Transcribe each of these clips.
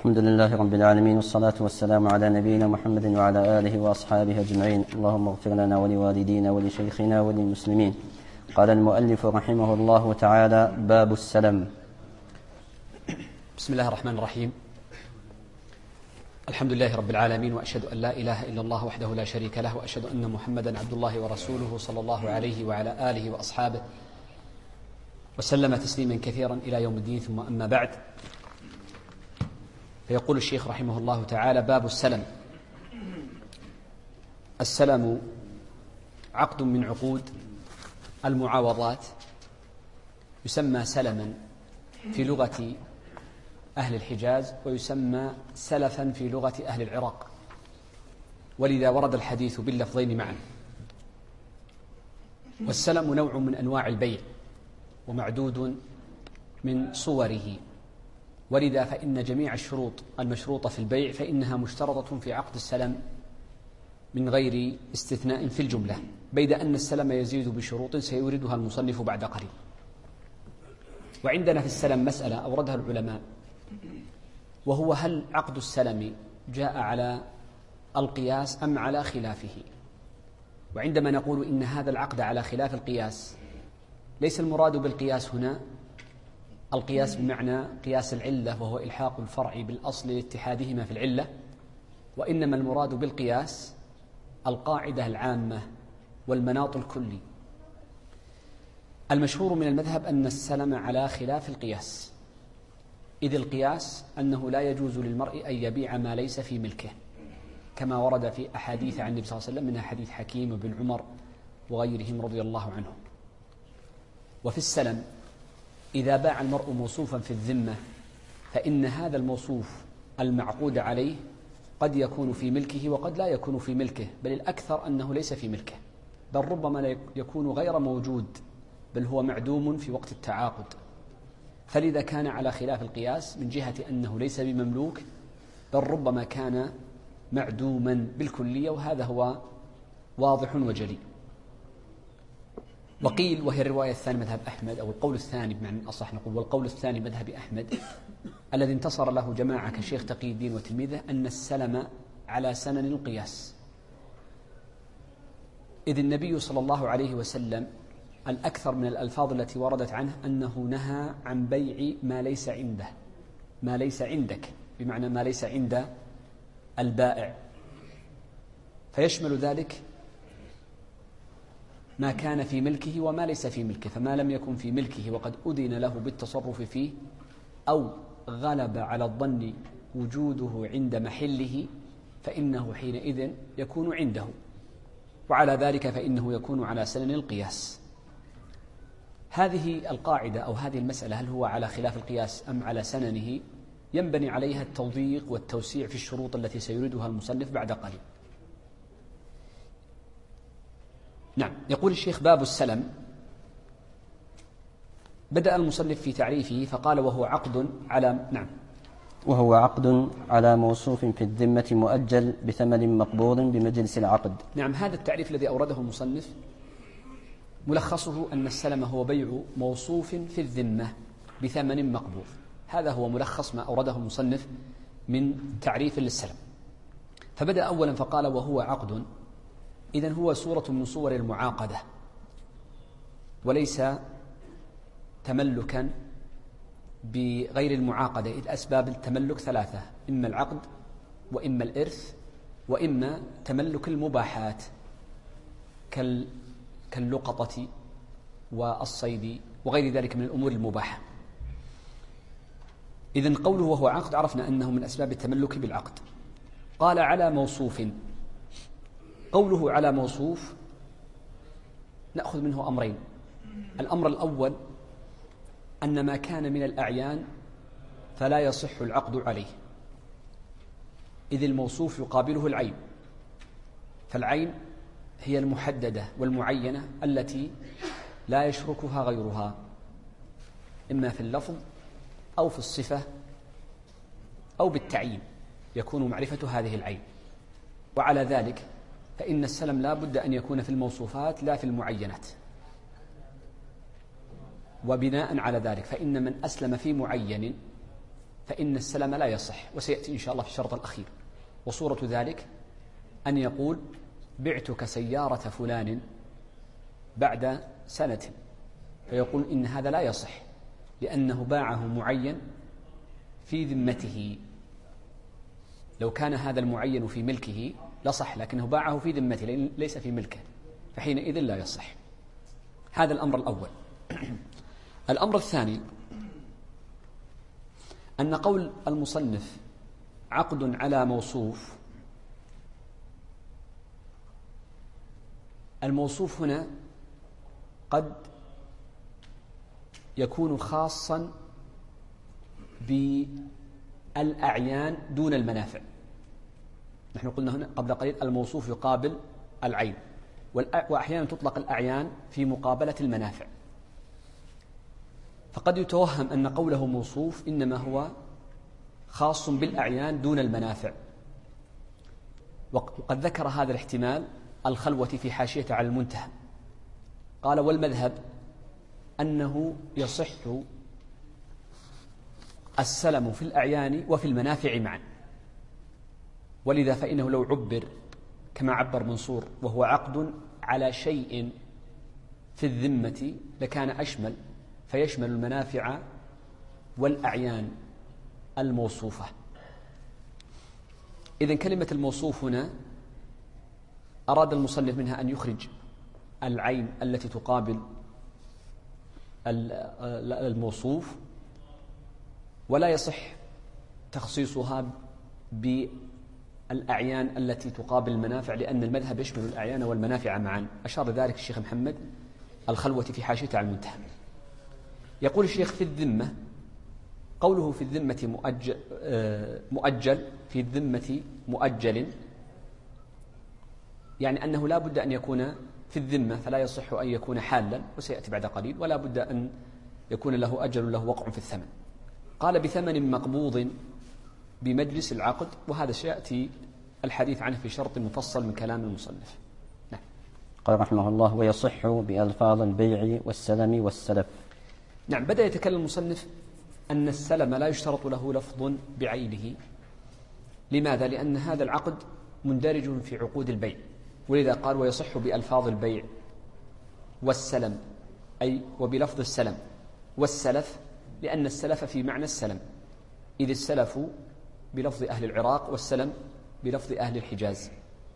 الحمد لله رب العالمين، والصلاة والسلام على نبينا محمد وعلى آله وأصحابه أجمعين. اللهم اغفر لنا ولوالدينا ولشيخنا وللمسلمين. قال المؤلف رحمه الله تعالى: باب السلم. بسم الله الرحمن الرحيم. الحمد لله رب العالمين، وأشهد أن لا إله إلا الله وحده لا شريك له، وأشهد أن محمدا عبد الله ورسوله صلى الله عليه وعلى آله وأصحابه وسلم تسليما كثيرا إلى يوم الدين. ثم أما بعد، فيقول الشيخ رحمه الله تعالى: باب السلم. السلم عقد من عقود المعاوضات، يسمى سلما في لغة أهل الحجاز، ويسمى سلفا في لغة أهل العراق، ولذا ورد الحديث باللفظين معا. والسلم نوع من أنواع البيع ومعدود من صوره، ولذا فإن جميع الشروط المشروطة في البيع فإنها مشترطة في عقد السلم من غير استثناء في الجملة، بيد أن السلم يزيد بشروط سيوردها المصنف بعد قليل. وعندنا في السلم مسألة أوردها العلماء، وهو: هل عقد السلم جاء على القياس أم على خلافه؟ وعندما نقول إن هذا العقد على خلاف القياس، ليس المراد بالقياس هنا القياس بمعنى قياس العلة، وهو إلحاق الفرع بالأصل لاتحادهما في العلة، وإنما المراد بالقياس القاعدة العامة والمناط الكلي. المشهور من المذهب أن السلم على خلاف القياس، إذ القياس أنه لا يجوز للمرء أن يبيع ما ليس في ملكه، كما ورد في أحاديث عن النبي صلى الله عليه وسلم، منها حديث حكيم بن عمر وغيرهم رضي الله عنهم. وفي السلم إذا باع المرء موصوفا في الذمة، فإن هذا الموصوف المعقود عليه قد يكون في ملكه وقد لا يكون في ملكه، بل الأكثر أنه ليس في ملكه، بل ربما لا يكون غير موجود، بل هو معدوم في وقت التعاقد. فلذا كان على خلاف القياس من جهة أنه ليس بمملوك، بل ربما كان معدوما بالكلية، وهذا هو واضح وجلي. وقيل، وهي الرواية الثانية مذهب أحمد، أو القول الثاني بمعنى أصح نقول، والقول الثاني مذهب أحمد الذي انتصر له جماعة كشيخ تقي الدين وتلميذه، أن السلم على سنن القياس، إذ النبي صلى الله عليه وسلم الأكثر من الألفاظ التي وردت عنه أنه نهى عن بيع ما ليس عنده، ما ليس عندك، بمعنى ما ليس عند البائع، فيشمل ذلك ما كان في ملكه وما ليس في ملكه. فما لم يكن في ملكه وقد أذن له بالتصرف فيه، أو غلب على الظن وجوده عند محله، فإنه حينئذ يكون عنده، وعلى ذلك فإنه يكون على سنن القياس. هذه القاعدة أو هذه المسألة، هل هو على خلاف القياس أم على سننه، ينبني عليها التوضيق والتوسيع في الشروط التي سيردها المصنف بعد قليل. نعم. يقول الشيخ: باب السلم. بدأ المصنف في تعريفه فقال: وهو عقد على وهو عقد على موصوف في الذمة مؤجل بثمن مقبوض بمجلس العقد. نعم. هذا التعريف الذي أورده المصنف ملخصه أن السلم هو بيع موصوف في الذمة بثمن مقبوض. هذا هو ملخص ما أورده المصنف من تعريف للسلم. فبدأ أولا فقال: وهو عقد. إذن هو صورة من صور المعاقدة، وليس تملكا بغير المعاقدة، إذ أسباب التملك ثلاثة: إما العقد، وإما الإرث، وإما تملك المباحات كاللقطة والصيد وغير ذلك من الأمور المباحة. إذن قوله وهو عقد عرفنا أنه من أسباب التملك بالعقد. قال: على موصوف. قوله على موصوف نأخذ منه أمرين. الأمر الأول أن ما كان من الأعيان فلا يصح العقد عليه، إذ الموصوف يقابله العين، فالعين هي المحددة والمعينة التي لا يشركها غيرها، إما في اللفظ أو في الصفة أو بالتعيين يكون معرفة هذه العين. وعلى ذلك فإن السلم لا بد أن يكون في الموصوفات لا في المعينات. وبناء على ذلك فإن من أسلم في معين فإن السلم لا يصح، وسيأتي إن شاء الله في الشرط الأخير. وصورة ذلك أن يقول بعتك سيارة فلان بعد سنة، فيقول إن هذا لا يصح لأنه باعه معين في ذمته. لو كان هذا المعين في ملكه لصح، لكنه باعه في ذمته ليس في ملكه، فحينئذ لا يصح. هذا الأمر الأول. الأمر الثاني أن قول المصنف عقد على موصوف، الموصوف هنا قد يكون خاصا بالأعيان دون المنافع. نحن قلنا هنا قبل قليل الموصوف يقابل العين، وأحيانا تطلق الأعيان في مقابلة المنافع، فقد يتوهم أن قوله موصوف إنما هو خاص بالأعيان دون المنافع. وقد ذكر هذا الاحتمال الخلوة في حاشية على المنتهى، قال والمذهب أنه يصح السلم في الأعيان وفي المنافع معا، ولذا فإنه لو عبر كما عبر منصور وهو عقد على شيء في الذمة لكان أشمل، فيشمل المنافع والأعيان الموصوفة. إذن كلمة الموصوف هنا أراد المصنف منها أن يخرج العين التي تقابل الموصوف، ولا يصح تخصيصها بالأعيان التي تقابل المنافع، لأن المذهب يشمل الأعيان والمنافع معا. أشار ذلك الشيخ محمد الخلوة في حاشية على المنتهى. يقول الشيخ في الذمة، قوله في الذمة مؤجل في الذمة مؤجل، يعني أنه لا بد أن يكون في الذمة، فلا يصح أن يكون حالا، وسيأتي بعد قليل، ولا بد أن يكون له أجل له وقع في الثمن. قال بثمن مقبوض بمجلس العقد، وهذا سيأتي الحديث عنه في شرط مفصل من كلام المصنف. نعم. قال رحمه الله ويصح بألفاظ البيع والسلم والسلف. نعم، بدأ يتكلم المصنف أن السلم لا يشترط له لفظ بعينه. لماذا؟ لأن هذا العقد مندرج في عقود البيع، ولذا قال ويصح بألفاظ البيع والسلم، أي وبلفظ السلم والسلف، لأن السلف في معنى السلم، إذ السلف بلفظ أهل العراق والسلم بلفظ أهل الحجاز.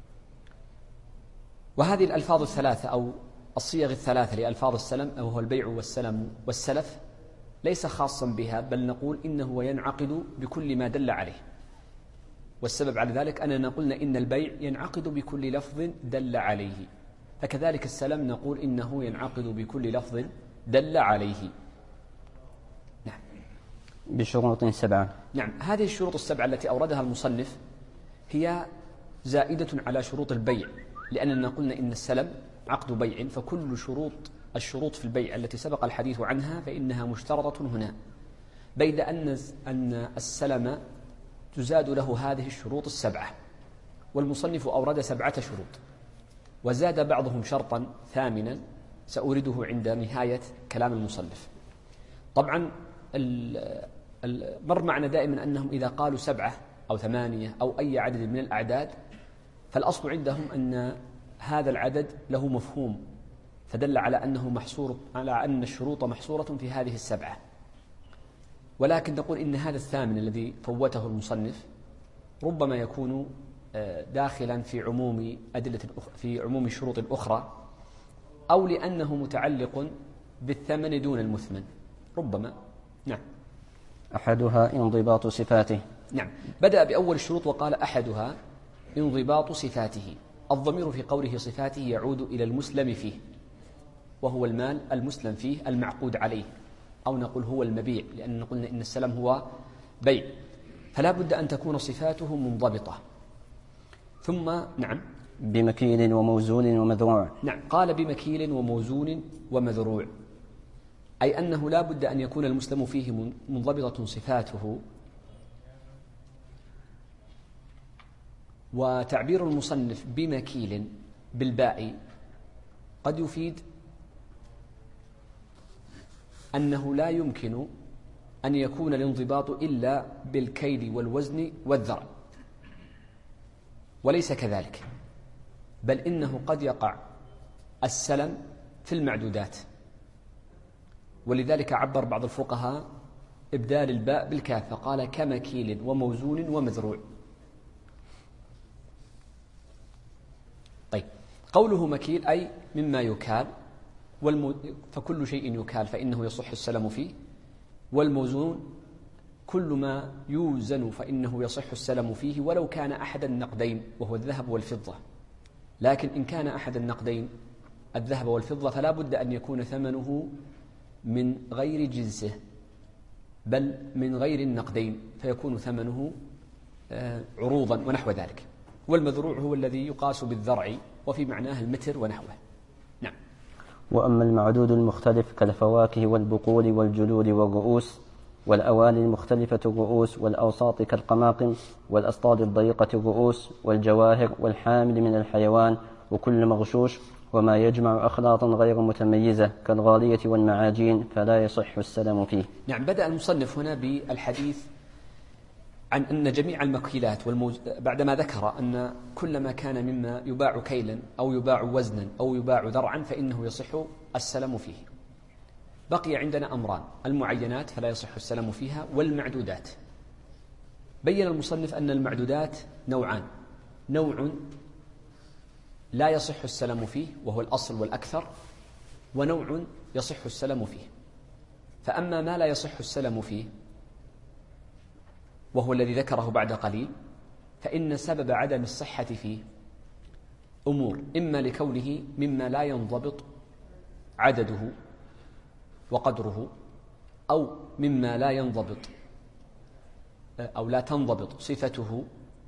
وهذه الألفاظ الثلاثة أو الصيغ الثلاثة لألفاظ السلم، أو هو البيع والسلم والسلف، ليس خاصا بها، بل نقول إنه ينعقد بكل ما دل عليه. والسبب على ذلك أننا قلنا إن البيع ينعقد بكل لفظ دل عليه، فكذلك السلم نقول إنه ينعقد بكل لفظ دل عليه. نعم. بشروط 7. نعم، هذه الشروط 7 التي أوردها المصنف هي زائدة على شروط البيع، لأننا قلنا إن السلم عقد بيع، فكل الشروط في البيع التي سبق الحديث عنها فإنها مشترطة هنا، بيد أن السلم تزاد له هذه الشروط 7. والمصنف أورد 7 شروط، وزاد بعضهم شرطا ثامنا سأورده عند نهاية كلام المصنف. طبعا مر معنا دائما أنهم إذا قالوا 7 أو 8 أو أي عدد من الأعداد، فالأصل عندهم أن هذا العدد له مفهوم، فدل على أنه محصور، على أن الشروط محصورة في هذه 7. ولكن نقول إن هذا الثامن الذي فوته المصنف ربما يكون داخلا في عموم في عموم الشروط الأخرى، أو لأنه متعلق بالثمن دون المثمن ربما. نعم. أحدها انضباط صفاته. نعم، بدأ بأول الشروط وقال أحدها انضباط صفاته. الضمير في قوله صفاته يعود إلى المسلم فيه، وهو المال المسلم فيه المعقود عليه، أو نقول هو المبيع، لأن قلنا إن السلم هو بيع، فلا بد أن تكون صفاته منضبطة. ثم نعم بمكيل وموزون ومذروع. نعم، قال بمكيل وموزون ومذروع، أي أنه لا بد أن يكون المسلم فيه منضبطة صفاته. وتعبير المصنف بمكيل بالباء قد يفيد أنه لا يمكن أن يكون الانضباط إلا بالكيل والوزن والذرع، وليس كذلك، بل إنه قد يقع السلم في المعدودات، ولذلك عبر بعض الفقهاء إبدال الباء بالكاف فقال كمكيل وموزون ومذروع. طيب، قوله مكيل أي مما يكال، فكل شيء يكال فإنه يصح السلم فيه، والموزون كل ما يوزن فإنه يصح السلم فيه ولو كان أحد النقدين وهو الذهب والفضة. لكن إن كان أحد النقدين الذهب والفضة فلا بد أن يكون ثمنه من غير جنسه بل من غير النقدين، فيكون ثمنه عروضا ونحو ذلك. والمذروع هو الذي يقاس بالذرع وفي معناه المتر ونحوه. نعم. وأما المعدود المختلف كالفواكه والبقول والجلود والرؤوس والأواني المختلفة الرؤوس والأوساط كالقماقم والأسطاد الضيقة الرؤوس والجواهر والحامل من الحيوان وكل مغشوش وما يجمع أخلاطا غير متميزة كالغالية والمعاجين فلا يصح السلم فيه. نعم. بدأ المصنف هنا بالحديث عن أن جميع المكيلات بعدما ذكر أن كل ما كان مما يباع كيلا أو يباع وزنا أو يباع ذرعا فإنه يصح السلم فيه. بقي عندنا أمران: المعينات فلا يصح السلم فيها، والمعدودات. بين المصنف أن المعدودات نوعان: نوع لا يصح السلم فيه وهو الأصل والأكثر، ونوع يصح السلم فيه. فأما ما لا يصح السلم فيه وهو الذي ذكره بعد قليل، فإن سبب عدم الصحة فيه أمور: إما لكونه مما لا ينضبط عدده وقدره، أو مما لا ينضبط أو لا تنضبط صفته،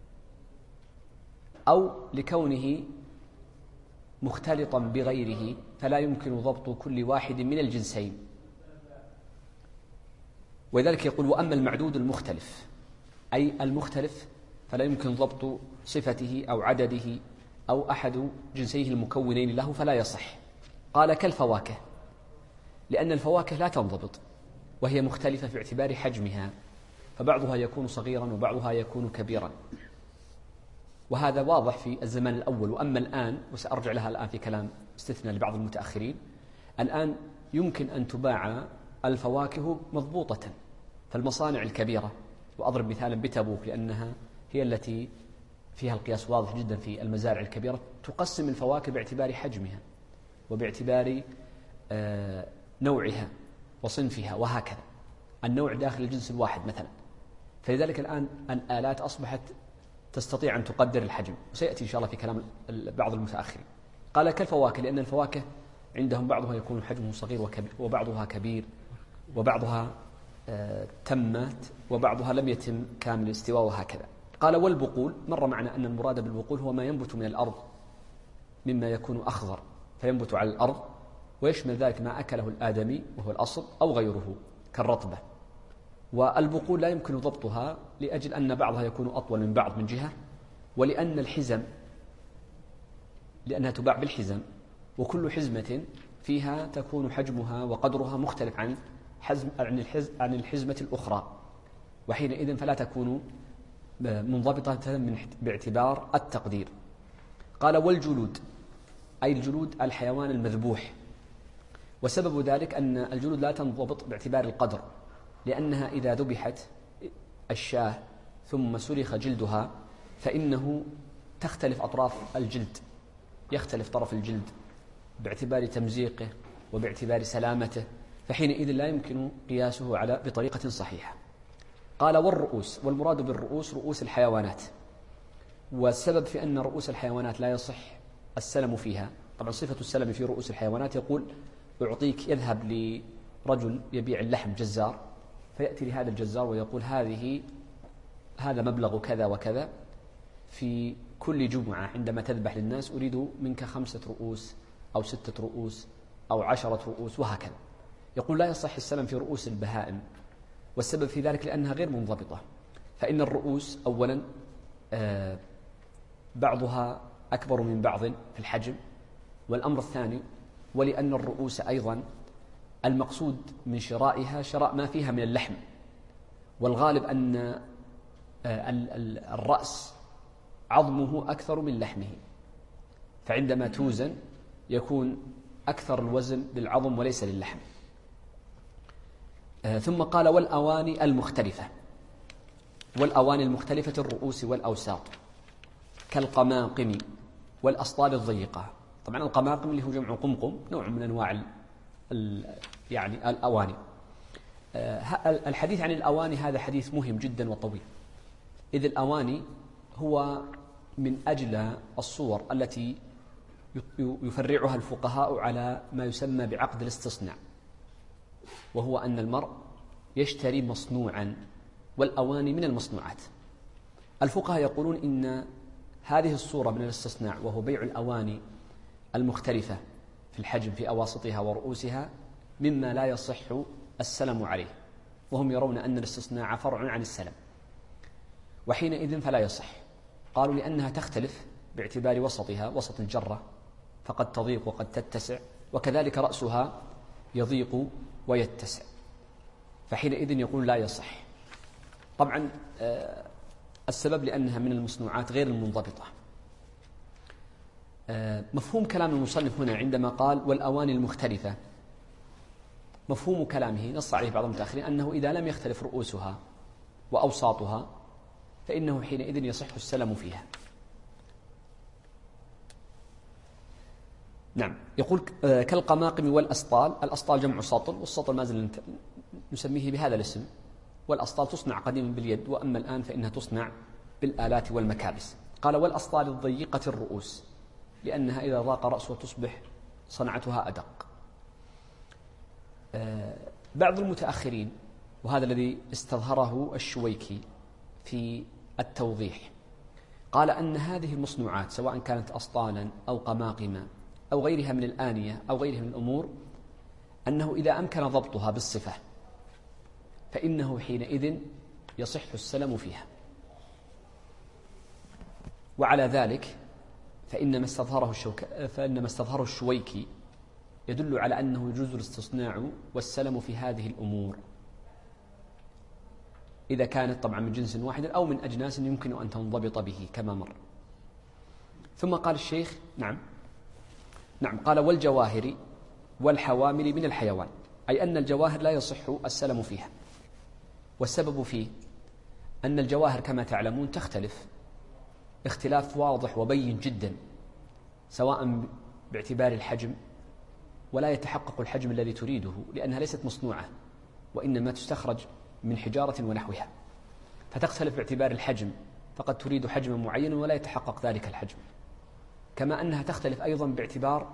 أو لكونه مختلطا بغيره فلا يمكن ضبط كل واحد من الجنسين. ولذلك يقول: وأما المعدود المختلف، أي المختلف فلا يمكن ضبط صفته أو عدده أو أحد جنسيه المكونين له فلا يصح. قال: كالفواكه، لأن الفواكه لا تنضبط وهي مختلفة في اعتبار حجمها، فبعضها يكون صغيرا وبعضها يكون كبيرا، وهذا واضح في الزمان الأول. وأما الآن، وسأرجع لها الآن في كلام استثناء لبعض المتأخرين، الآن يمكن أن تباع الفواكه مضبوطة فالمصانع الكبيرة، وأضرب مثالا بتبوك لأنها هي التي فيها القياس واضح جدا في المزارع الكبيرة، تقسم الفواكه باعتبار حجمها وباعتبار نوعها وصنفها وهكذا، النوع داخل الجنس الواحد مثلا. فلذلك الآن الآلات أصبحت تستطيع أن تقدر الحجم، وسيأتي إن شاء الله في كلام بعض المتأخرين. قال: كالفواكه، لأن الفواكه عندهم بعضها يكون حجمه صغير وبعضها كبير، وبعضها تمت وبعضها لم يتم كامل الاستواء وهكذا. قال: والبقول، مر معنا أن المراد بالبقول هو ما ينبت من الأرض مما يكون أخضر فينبت على الأرض، ويشمل ذلك ما أكله الآدمي وهو الأصل أو غيره كالرطبة. والبقول لا يمكن ضبطها لأجل أن بعضها يكون أطول من بعض من جهة، ولأن الحزم لأنها تباع بالحزم، وكل حزمة فيها تكون حجمها وقدرها مختلف عن الحزمة الأخرى، وحينئذ فلا تكون منضبطة باعتبار التقدير. قال: والجلود، أي الجلود الحيوان المذبوح، وسبب ذلك أن الجلود لا تنضبط باعتبار القدر، لأنها إذا ذبحت الشاة ثم سلخ جلدها فإنه تختلف أطراف الجلد، يختلف طرف الجلد باعتبار تمزيقه وباعتبار سلامته، فحينئذ لا يمكن قياسه بطريقة صحيحة. قال: والرؤوس، والمراد بالرؤوس رؤوس الحيوانات، والسبب في أن رؤوس الحيوانات لا يصح السلم فيها، طبعا صفة السلم في رؤوس الحيوانات يقول: أعطيك، يذهب لرجل يبيع اللحم جزار، فيأتي لهذا الجزار ويقول: هذا مبلغ كذا وكذا، في كل جمعة عندما تذبح للناس أريد منك 5 رؤوس أو 6 رؤوس أو 10 رؤوس وهكذا. يقول: لا يصح السلم في رؤوس البهائم، والسبب في ذلك لأنها غير منضبطة، فإن الرؤوس أولا بعضها أكبر من بعض في الحجم، والأمر الثاني ولأن الرؤوس أيضا المقصود من شرائها شراء ما فيها من اللحم والغالب أن الرأس عظمه أكثر من لحمه، فعندما توزن يكون أكثر الوزن للعظم وليس للحم. ثم قال والأواني المختلفة، والأواني المختلفة الرؤوس والأوساط كالقماقم والأسطال الضيقة. طبعا القماقم اللي هو جمع قمقم، نوع من أنواع يعني الأواني. الحديث عن الأواني هذا حديث مهم جدا وطويل، إذ الأواني هو من أجل الصور التي يفرعها الفقهاء على ما يسمى بعقد الاستصناع، وهو أن المرء يشتري مصنوعا، والأواني من المصنوعات. الفقهاء يقولون إن هذه الصورة من الاستصناع، وهو بيع الأواني المختلفة في الحجم في أواسطها ورؤوسها، مما لا يصح السلم عليه، وهم يرون أن الاستصناع فرع عن السلم، وحينئذ فلا يصح. قالوا لأنها تختلف باعتبار وسطها، وسط الجرة فقد تضيق وقد تتسع، وكذلك رأسها يضيق ويتسع، فحينئذ يقول لا يصح. طبعا السبب لأنها من المصنوعات غير المنضبطة. مفهوم كلام المصنف هنا عندما قال والأواني المختلفة، مفهوم كلامه نص عليه بعض المتأخرين أنه إذا لم يختلف رؤوسها وأوساطها فإنه حينئذ يصح السلم فيها. نعم، يقول كالقماقم والأسطال. الأسطال جمع سطل، والسطل ما زلنا نسميه بهذا الاسم، والأسطال تصنع قديما باليد، وأما الآن فإنها تصنع بالآلات والمكابس. قال والأسطال الضيقة الرؤوس، لأنها إذا ضاق رأسها تصبح صنعتها أدق. بعض المتأخرين، وهذا الذي استظهره الشويكي في التوضيح، قال أن هذه المصنوعات سواء كانت أسطالا أو قماقم أو غيرها من الآنية أو غيرها من الأمور، أنه إذا أمكن ضبطها بالصفة فإنه حينئذ يصح السلم فيها. وعلى ذلك فإن ما استظهره الشويكي يدل على أنه يجوز الاستصناع والسلم في هذه الأمور إذا كانت طبعا من جنس واحد أو من أجناس يمكن أن تنضبط به كما مر. ثم قال الشيخ نعم قال والجواهر والحوامل من الحيوان، أي أن الجواهر لا يصح السلم فيها. والسبب فيه أن الجواهر كما تعلمون تختلف اختلاف واضح وبين جدا، سواء باعتبار الحجم، ولا يتحقق الحجم الذي تريده لأنها ليست مصنوعة، وإنما تستخرج من حجارة ونحوها، فتختلف باعتبار الحجم، فقد تريد حجما معينا ولا يتحقق ذلك الحجم. كما أنها تختلف أيضا باعتبار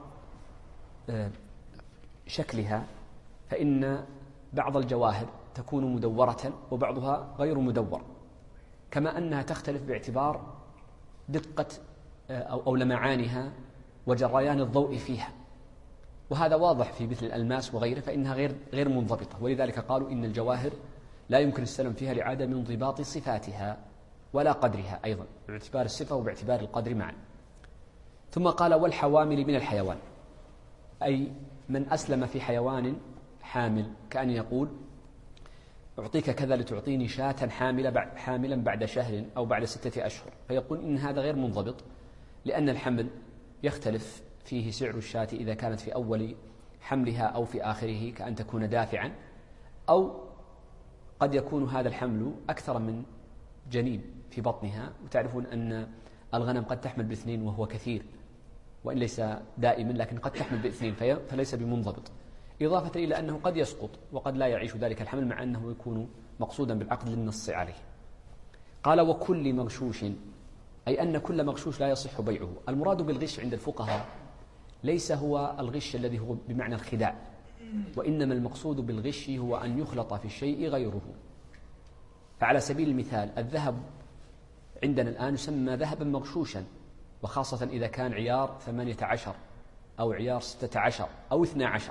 شكلها، فإن بعض الجواهر تكون مدورة وبعضها غير مدور. كما أنها تختلف باعتبار دقة أو لمعانها وجريان الضوء فيها، وهذا واضح في مثل الألماس وغيره، فإنها غير منضبطة. ولذلك قالوا إن الجواهر لا يمكن السلم فيها لعدم انضباط صفاتها ولا قدرها أيضا، باعتبار الصفة وباعتبار القدر معا. ثم قال والحوامل من الحيوان، أي من أسلم في حيوان حامل، كأن يقول أعطيك كذا لتعطيني شاة حاملا بعد شهر أو بعد 6 أشهر، فيقول إن هذا غير منضبط، لأن الحمل يختلف فيه سعر الشاة إذا كانت في أول حملها أو في آخره، كأن تكون دافعا، أو قد يكون هذا الحمل أكثر من جنين في بطنها، وتعرفون أن الغنم قد تحمل ب2 وهو كثير، وإن ليس دائما لكن قد تحمل ب2 فليس بمنضبط، إضافة إلى أنه قد يسقط وقد لا يعيش ذلك الحمل، مع أنه يكون مقصودا بالعقد للنص عليه. قال وكل مغشوش، أي أن كل مغشوش لا يصح بيعه. المراد بالغش عند الفقهاء ليس هو الغش الذي هو بمعنى الخداع، وإنما المقصود بالغش هو أن يخلط في الشيء غيره. فعلى سبيل المثال الذهب عندنا الآن يسمى ذهبا مغشوشا، وخاصة إذا كان عيار 18 أو عيار 16 أو 12،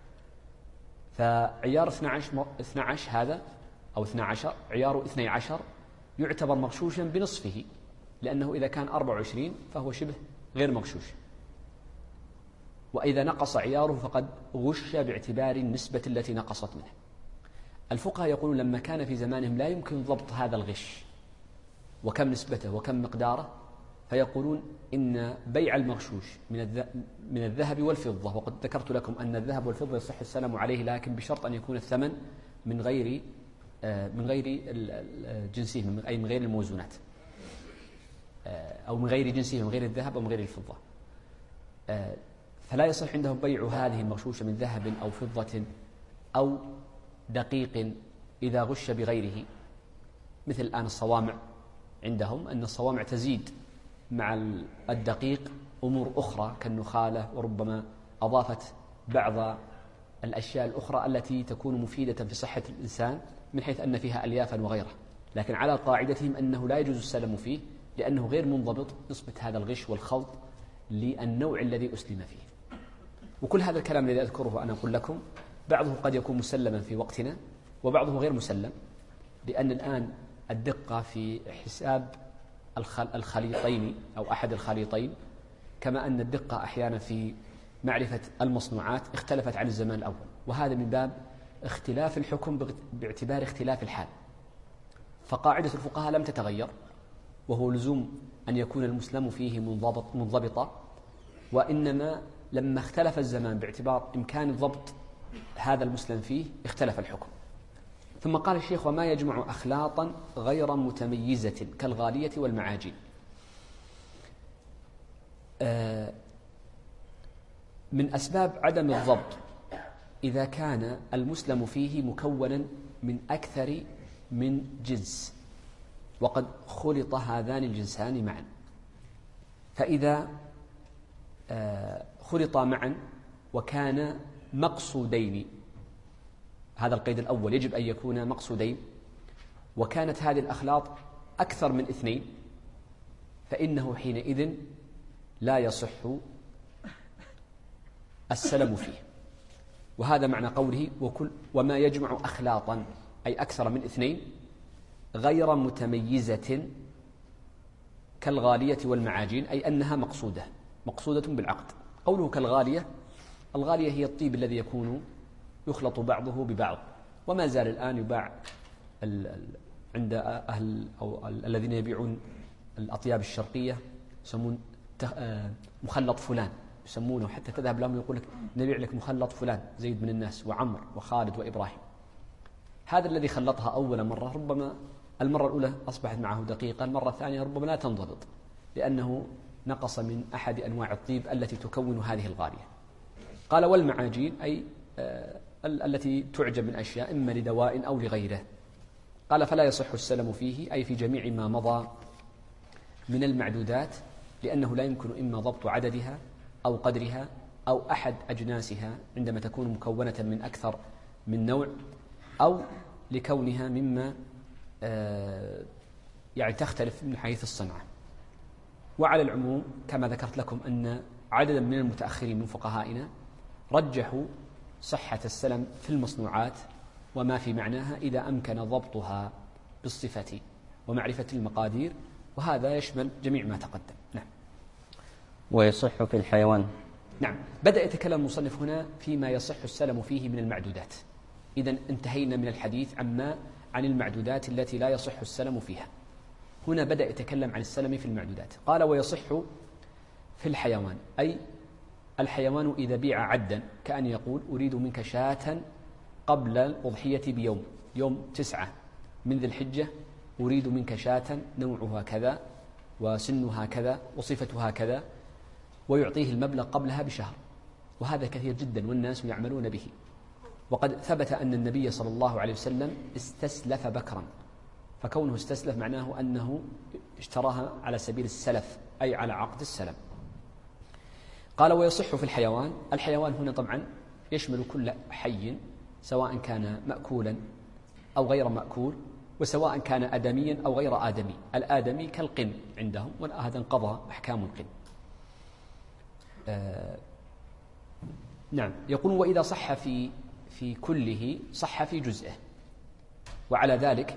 فعيار 12 هذا أو 12 عيار 12 يعتبر مغشوشا بنصفه، لأنه إذا كان 24 فهو شبه غير مغشوش، وإذا نقص عياره فقد غش باعتبار النسبة التي نقصت منه. الفقهاء يقولون لما كان في زمانهم لا يمكن ضبط هذا الغش وكم نسبته وكم مقداره، فيقولون إن بيع المغشوش من الذهب والفضة، وقد ذكرت لكم أن الذهب والفضة يصح السلام عليه، لكن بشرط أن يكون الثمن من غير جنسهم، أي من غير الموزونات، أو من غير جنسهم، من غير الذهب أو من غير الفضة. فلا يصح عندهم بيع هذه المغشوشة من ذهب أو فضة أو دقيق إذا غش بغيره، مثل الآن الصوامع عندهم، أن الصوامع تزيد مع الدقيق أمور أخرى كالنخالة، وربما أضافت بعض الأشياء الأخرى التي تكون مفيدة في صحة الإنسان من حيث أن فيها أليافا وغيرها، لكن على قاعدتهم أنه لا يجوز السلم فيه لأنه غير منضبط نسبة هذا الغش والخلط للنوع الذي أسلم فيه. وكل هذا الكلام الذي أذكره أنا أقول لكم بعضه قد يكون مسلما في وقتنا وبعضه غير مسلم، لأن الآن الدقة في حساب الخليطين أو أحد الخليطين، كما أن الدقة أحيانا في معرفة المصنوعات اختلفت عن الزمان الأول، وهذا من باب اختلاف الحكم باعتبار اختلاف الحال. فقاعدة الفقهاء لم تتغير، وهو لزوم أن يكون المسلم فيه منضبطا، وإنما لما اختلف الزمان باعتبار إمكان ضبط هذا المسلم فيه اختلف الحكم. ثم قال الشيخ: وما يجمع أخلاطا غير متميزة كالغالية والمعاجين. من أسباب عدم الضبط إذا كان المسلم فيه مكونا من أكثر من جنس وقد خلط هذان الجنسان معا، فإذا خلطا معا وكان مقصودين، هذا القيد الأول يجب أن يكون مقصودين، وكانت هذه الأخلاط أكثر من 2، فإنه حينئذ لا يصح السلم فيه. وهذا معنى قوله وما يجمع أخلاطا، أي أكثر من 2 غير متميزة كالغالية والمعاجين، أي أنها مقصودة بالعقد. قوله كالغالية، الغالية هي الطيب الذي يخلط بعضه ببعض، وما زال الآن يباع عند أهل أو الذين يبيعون الأطياب الشرقية، يسمون مخلط فلان، يسمونه حتى تذهب لهم يقول لك نبيع لك مخلط فلان، زيد بن الناس وعمر وخالد وإبراهيم. هذا الذي خلطها أول مرة ربما المرة الأولى أصبحت معه دقيقة، المرة الثانية ربما لا تنضبط لأنه نقص من أحد أنواع الطيب التي تكون هذه الغالية. قال والمعاجين، أي التي تعجب من أشياء إما لدواء أو لغيره. قال فلا يصح السلم فيه، أي في جميع ما مضى من المعدودات، لأنه لا يمكن إما ضبط عددها أو قدرها أو أحد أجناسها عندما تكون مكونة من أكثر من نوع، أو لكونها مما يعني تختلف من حيث الصنعة. وعلى العموم كما ذكرت لكم أن عددا من المتأخرين من فقهائنا رجحوا صحة السلم في المصنوعات وما في معناها إذا أمكن ضبطها بالصفة ومعرفة المقادير، وهذا يشمل جميع ما تقدم. نعم. ويصح في الحيوان. نعم. بدأ يتكلم المصنف هنا فيما يصح السلم فيه من المعدودات. إذن انتهينا من الحديث عن المعدودات التي لا يصح السلم فيها. هنا بدأ يتكلم عن السلم في المعدودات. قال ويصح في الحيوان، أي الحيوان إذا بيع عدا، كأن يقول أريد منك شاة قبل الأضحية بيوم، يوم 9 من ذي الحجة، أريد منك شاة نوعها كذا وسنها كذا وصفتها كذا، ويعطيه المبلغ قبلها بشهر. وهذا كثير جدا والناس يعملون به. وقد ثبت أن النبي صلى الله عليه وسلم استسلف بكرا، فكونه استسلف معناه أنه اشتراها على سبيل السلف، أي على عقد السلم. قال ويصح في الحيوان. الحيوان هنا طبعا يشمل كل حي، سواء كان مأكولا أو غير مأكول، وسواء كان آدميا أو غير آدمي. الآدمي كالقن عندهم، وهذا انقضى أحكام القن. نعم. يقول وإذا صح في كله صح في جزئه. وعلى ذلك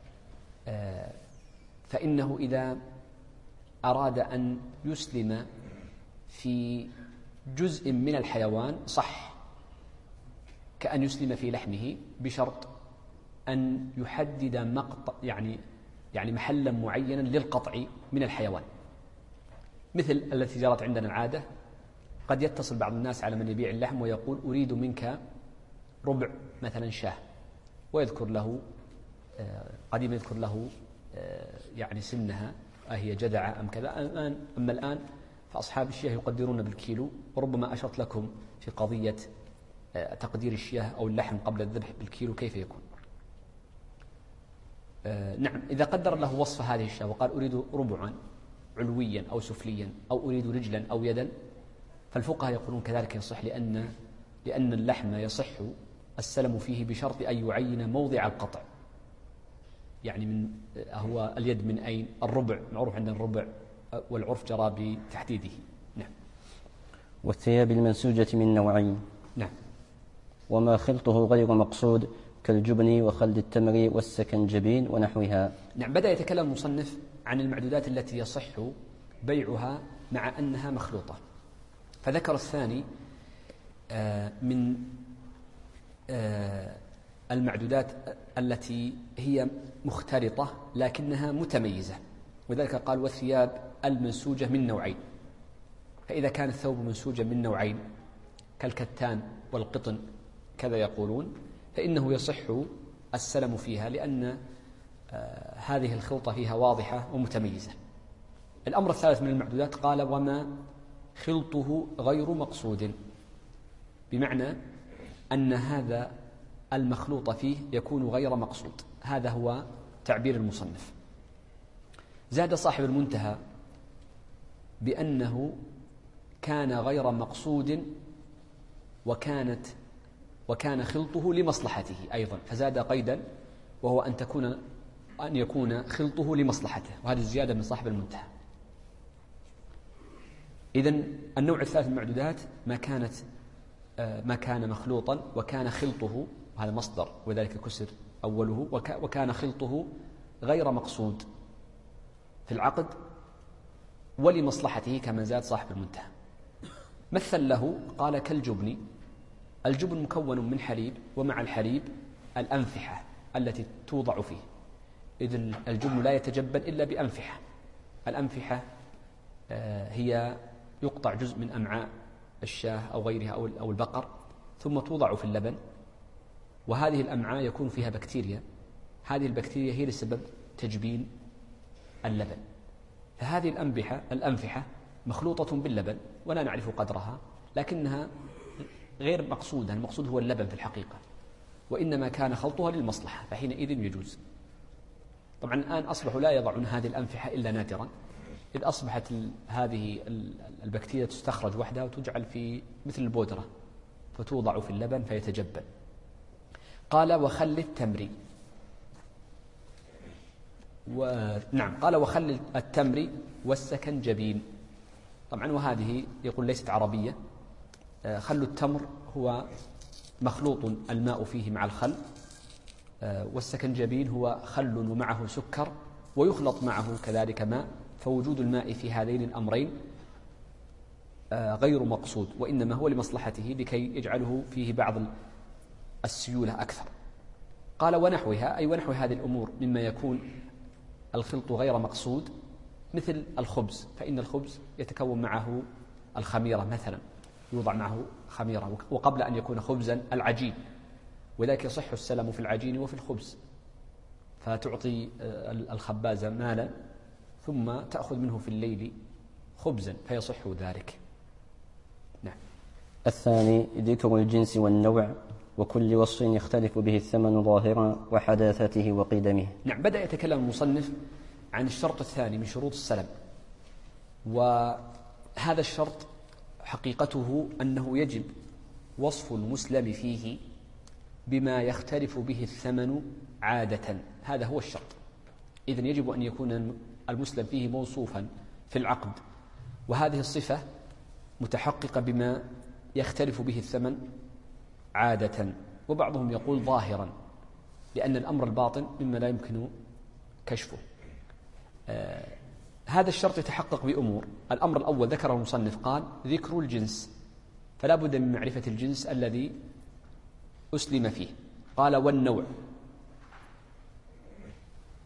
فإنه إذا أراد أن يسلم في جزء من الحيوان صح، كأن يسلم في لحمه، بشرط أن يحدد مقطع يعني محلا معينا للقطع من الحيوان، مثل التي جرت عندنا العادة. قد يتصل بعض الناس على من يبيع اللحم ويقول أريد منك ربع مثلا شاه، ويذكر له قديما يذكر له يعني سنها أهي جذعة أم كذا. أما الآن فأصحاب الشياه يقدرون بالكيلو، وربما أشرت لكم في قضية تقدير الشياه أو اللحم قبل الذبح بالكيلو كيف يكون. نعم، إذا قدر له وصف هذه الشاة وقال أريد ربعا علويا أو سفليا أو أريد رجلا أو يدا، فالفقهاء يقولون كذلك يصح، لأن اللحم يصح السلم فيه بشرط أن يعين موضع القطع. يعني هو اليد من أين؟ الربع، معروف عندنا الربع والعرف جرى بتحديده. نعم. والثياب المنسوجة من نوعين. نعم. وما خلطه غير مقصود كالجبن وخلد التمر والسكنجبين ونحوها. نعم، بدأ يتكلم المصنف عن المعدودات التي يصح بيعها مع أنها مخلوطة، فذكر الثاني من المعدودات التي هي مختلطة لكنها متميزة، وذلك قال والثياب المنسوجة من نوعين. فإذا كان الثوب منسوجا من نوعين كالكتان والقطن كذا يقولون، فإنه يصح السلم فيها، لأن هذه الخلطة فيها واضحة ومتميزة. الأمر الثالث من المعدودات قال وما خلطه غير مقصود، بمعنى أن هذا المخلوط فيه يكون غير مقصود. هذا هو تعبير المصنف. زاد صاحب المنتهى بأنه كان غير مقصود وكان خلطه لمصلحته أيضا، فزاد قيدا وهو أن يكون خلطه لمصلحته، وهذه الزيادة من صاحب المنتهى. إذن النوع الثالث من المعدودات ما كان مخلوطا وكان خلطه، وهذا مصدر وذلك كسر أوله، وكان خلطه غير مقصود في العقد ولمصلحته كما زاد صاحب المنتهى. مثل له قال كالجبن. الجبن مكون من حليب، ومع الحليب الأنفحة التي توضع فيه، إذن الجبن لا يتجبن إلا بأنفحة. الأنفحة هي يقطع جزء من أمعاء الشاة أو غيرها أو البقر ثم توضع في اللبن، وهذه الأمعاء يكون فيها بكتيريا، هذه البكتيريا هي لسبب تجبين اللبن. فهذه الأنفحة مخلوطة باللبن ولا نعرف قدرها، لكنها غير مقصودة، المقصود هو اللبن في الحقيقة، وإنما كان خلطها للمصلحة، فحينئذ يجوز. طبعا الآن أصبحوا لا يضعون هذه الأنفحة إلا نادرا، إذ أصبحت هذه البكتيريا تستخرج وحدها وتجعل في مثل البودرة فتوضع في اللبن فيتجبن. قال وخل التمر. نعم، قال وخل التمر والسكنجبين. طبعا وهذه يقول ليست عربية. خل التمر هو مخلوط الماء فيه مع الخل، والسكنجبين هو خل ومعه سكر ويخلط معه كذلك ماء، فوجود الماء في هذين الأمرين غير مقصود، وإنما هو لمصلحته لكي يجعله فيه بعض السيولة أكثر. قال ونحوها، أي ونحو هذه الأمور مما يكون الخلط غير مقصود، مثل الخبز، فإن الخبز يتكون معه الخميرة مثلا، يوضع معه خميرة، وقبل أن يكون خبزا العجين، وذلك يصح السلم في العجين وفي الخبز، فتعطي الخبازة مالا ثم تأخذ منه في الليل خبزا فيصح ذلك. نعم. الثاني ذكر الجنس والنوع وكل وصف يختلف به الثمن ظاهرا وحداثته وقدمه. نعم، بدأ يتكلم المصنف عن الشرط الثاني من شروط السلم، وهذا الشرط حقيقته أنه يجب وصف المسلم فيه بما يختلف به الثمن عادة، هذا هو الشرط. إذن يجب أن يكون المسلم فيه موصوفا في العقد، وهذه الصفة متحققة بما يختلف به الثمن عادة، وبعضهم يقول ظاهرا، لأن الأمر الباطن مما لا يمكن كشفه. هذا الشرط يتحقق بأمور. الأمر الأول ذكره المصنف قال ذكر الجنس، فلا بد من معرفة الجنس الذي أسلم فيه. قال والنوع،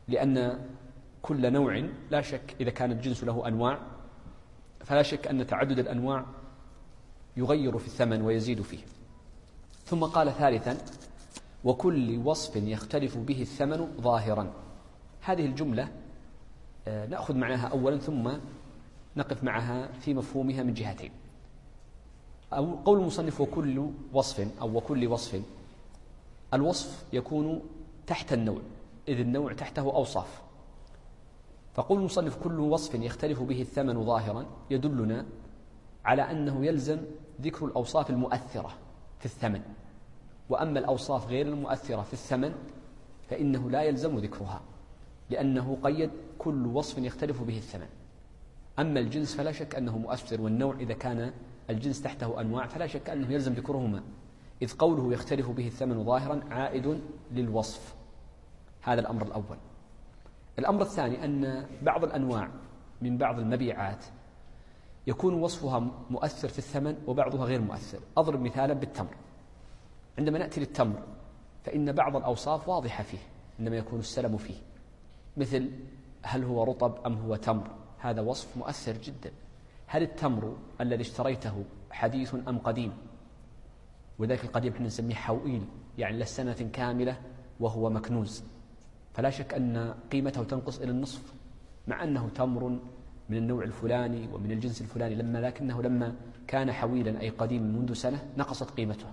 لأن كل نوع لا شك إذا كان الجنس له أنواع فلا شك أن تعدد الأنواع يغير في الثمن ويزيد فيه. ثم قال ثالثا: وكل وصف يختلف به الثمن ظاهرا. هذه الجملة نأخذ معناها أولا ثم نقف معها في مفهومها من جهتين. قول المصنف وكل وصف أو وكل وصف، الوصف يكون تحت النوع، إذ النوع تحته أوصاف. فقول المصنف كل وصف يختلف به الثمن ظاهرا يدلنا على أنه يلزم ذكر الأوصاف المؤثرة في الثمن، وأما الأوصاف غير المؤثرة في الثمن فإنه لا يلزم ذكرها، لأنه قيد كل وصف يختلف به الثمن. أما الجنس فلا شك أنه مؤثر، والنوع إذا كان الجنس تحته أنواع فلا شك أنه يلزم ذكرهما، إذ قوله يختلف به الثمن ظاهرا عائد للوصف. هذا الأمر الأول. الأمر الثاني أن بعض الأنواع من بعض المبيعات يكون وصفها مؤثر في الثمن وبعضها غير مؤثر. أضرب مثالا بالتمر. عندما نأتي للتمر فإن بعض الأوصاف واضحة فيه عندما يكون السلم فيه، مثل هل هو رطب أم هو تمر، هذا وصف مؤثر جدا. هل التمر الذي اشتريته حديث أم قديم؟ وذلك القديم احنا نسميه حوئيل، يعني لسنة كاملة وهو مكنوز، فلا شك أن قيمته تنقص إلى النصف، مع أنه تمر من النوع الفلاني ومن الجنس الفلاني، لكنه لما كان حويلا أي قديم منذ سنة نقصت قيمته.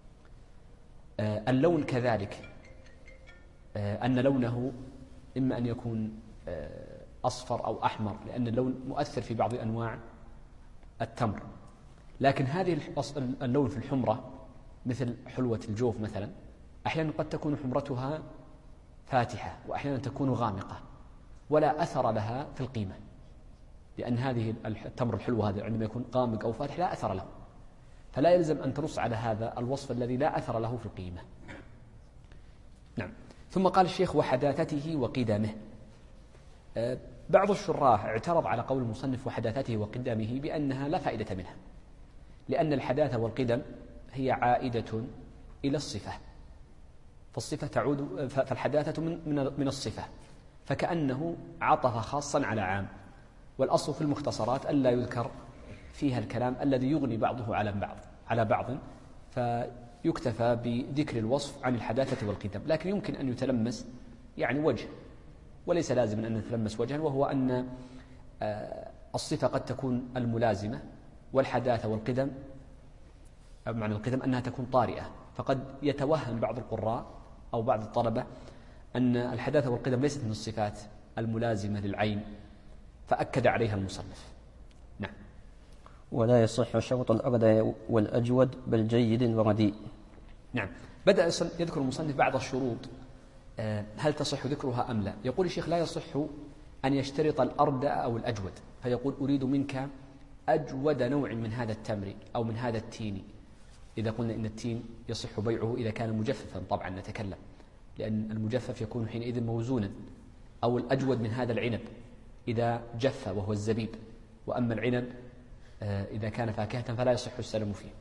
اللون كذلك، أن لونه إما أن يكون أصفر أو أحمر، لأن اللون مؤثر في بعض أنواع التمر. لكن هذه اللون في الحمرة مثل حلوة الجوف مثلا، أحيانا قد تكون حمرتها فاتحة وأحيانا تكون غامقة ولا أثر لها في القيمة، لأن هذه التمر الحلوة هذا عندما يكون غامق أو فاتح لا أثر له، فلا يلزم أن تنص على هذا الوصف الذي لا أثر له في القيمة. نعم. ثم قال الشيخ وحداثته وقدمه. بعض الشراح اعترض على قول المصنف وحداثته وقدمه بأنها لا فائدة منها، لأن الحداثة والقدم هي عائدة إلى الصفة، فالصفة تعود، فالحداثة من الصفة، فكأنه عطف خاصا على عام. والأصل في المختصرات ألا يذكر فيها الكلام الذي يغني بعضه على بعض، فيكتفى بذكر الوصف عن الحداثة والقدم. لكن يمكن أن يتلمس يعني وجه، وليس لازم أن نتلمس وجها، وهو أن الصفة قد تكون الملازمة، والحداثة والقدم معنى القدم أنها تكون طارئة، فقد يتوهم بعض القراء أو بعض الطلبة أن الحداثة والقدم ليست من الصفات الملازمة للعين، فأكد عليها المصنف. نعم. ولا يصح شرط الأردى والأجود بل جيد ورديء. نعم. بدأ يذكر المصنف بعض الشروط، هل تصح ذكرها أم لا؟ يقول الشيخ لا يصح أن يشترط الأردى أو الأجود، فيقول أريد منك أجود نوع من هذا التمر أو من هذا التين. إذا قلنا إن التين يصح بيعه إذا كان مجففا طبعا نتكلم، لأن المجفف يكون حينئذ موزونا، أو الأجود من هذا العنب إذا جف وهو الزبيب، وأما العنب إذا كان فاكهة فلا يصح السلم فيه.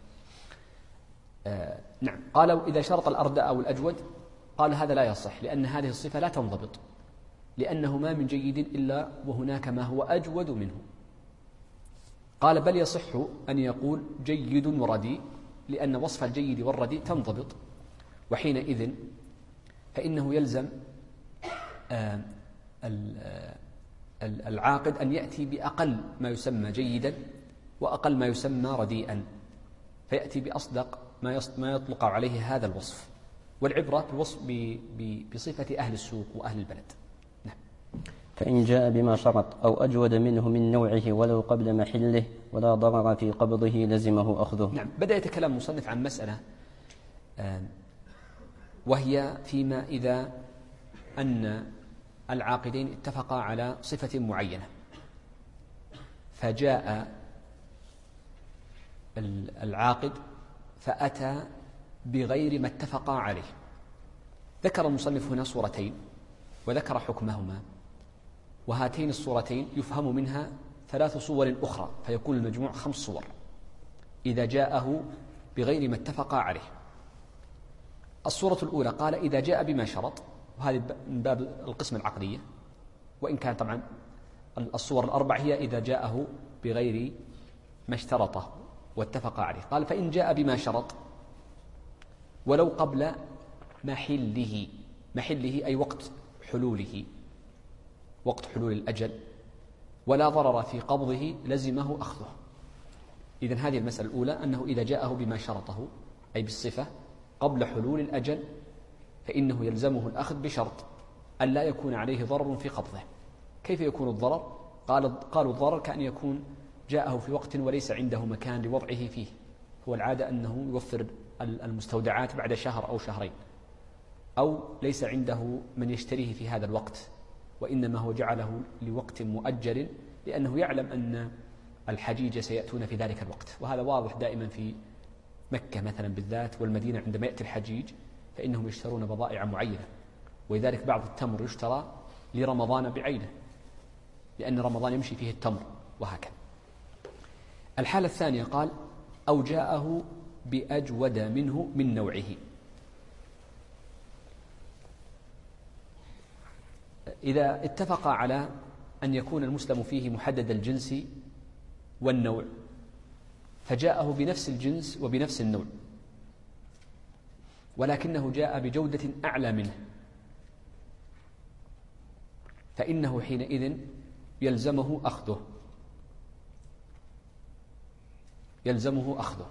نعم. قالوا إذا شرط الأردى أو الأجود قال هذا لا يصح، لأن هذه الصفة لا تنضبط، لأنه ما من جيد إلا وهناك ما هو أجود منه. قال بل يصح أن يقول جيد ورديء، لأن وصف الجيد والرديء تنضبط، وحينئذ فإنه يلزم العاقد أن يأتي بأقل ما يسمى جيدا وأقل ما يسمى رديئا، فيأتي بأصدق ما يطلق عليه هذا الوصف، والعبرة بصفة أهل السوق وأهل البلد. نعم. فإن جاء بما شرط أو أجود منه من نوعه ولو قبل محله ولا ضرر في قبضه لزمه أخذه. نعم. بدأ يتكلم المصنف عن مسألة، وهي فيما إذا أن العاقدين اتفقا على صفة معينة، فجاء العاقد فأتى بغير ما اتفقا عليه. ذكر المصنف هنا صورتين وذكر حكمهما، وهاتين الصورتين يفهم منها 3 صور أخرى، فيكون المجموع 5 صور إذا جاءه بغير ما اتفقا عليه. الصورة الأولى قال إذا جاء بما شرط، وهذه من باب القسم العقدية، وإن كان طبعا الصور الأربع هي إذا جاءه بغير ما اشترطه واتفق عليه. قال فإن جاء بما شرط ولو قبل محله، محله أي وقت حلوله، وقت حلول الأجل، ولا ضرر في قبضه لزمه أخذه. إذن هذه المسألة الأولى، أنه إذا جاءه بما شرطه أي بالصفة قبل حلول الأجل فإنه يلزمه الأخذ بشرط أن لا يكون عليه ضرر في قبضه. كيف يكون الضرر؟ قالوا الضرر كأن يكون جاءه في وقت وليس عنده مكان لوضعه فيه. هو العادة أنه يوفر المستودعات بعد شهر أو شهرين، أو ليس عنده من يشتريه في هذا الوقت، وإنما هو جعله لوقت مؤجل لأنه يعلم أن الحجيج سيأتون في ذلك الوقت. وهذا واضح دائما في مكة مثلا بالذات والمدينة، عندما يأتي الحجيج فإنهم يشترون بضائع معينة، ولذلك بعض التمر يشترى لرمضان بعينه لأن رمضان يمشي فيه التمر، وهكذا. الحالة الثانية قال أو جاءه بأجود منه من نوعه. إذا اتفق على أن يكون المسلم فيه محدد الجنس والنوع، فجاءه بنفس الجنس وبنفس النوع، ولكنه جاء بجودة أعلى منه، فإنه حينئذ يلزمه أخذه، يلزمه أخذه.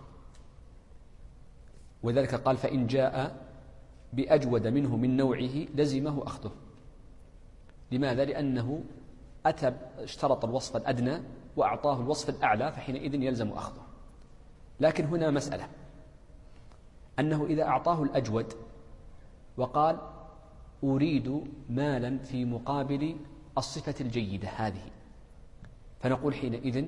وذلك قال فإن جاء بأجود منه من نوعه لزمه أخذه. لماذا؟ لأنه اشترط الوصف الأدنى وأعطاه الوصف الأعلى، فحينئذ يلزم أخذه. لكن هنا مسألة، أنه إذا أعطاه الأجود وقال أريد مالا في مقابل الصفة الجيدة هذه، فنقول حينئذ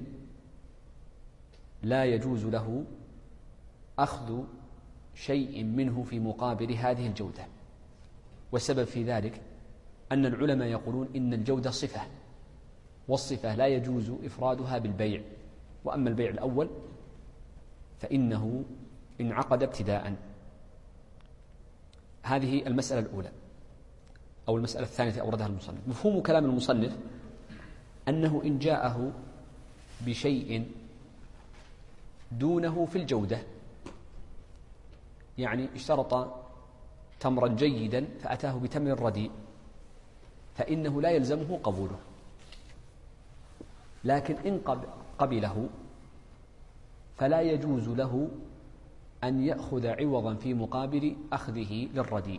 لا يجوز له أخذ شيء منه في مقابل هذه الجودة. والسبب في ذلك أن العلماء يقولون إن الجودة صفة، والصفة لا يجوز إفرادها بالبيع، وأما البيع الأول فإنه انعقد ابتداء. هذه المسألة الأولى. أو المسألة الثانية التي أوردها المصنف. مفهوم كلام المصنف أنه إن جاءه بشيء دونه في الجودة، يعني اشترط تمرا جيدا فأتاه بتمر رديء، فإنه لا يلزمه قبوله. لكن إن قبله فلا يجوز له أن يأخذ عوضا في مقابل أخذه للرديء.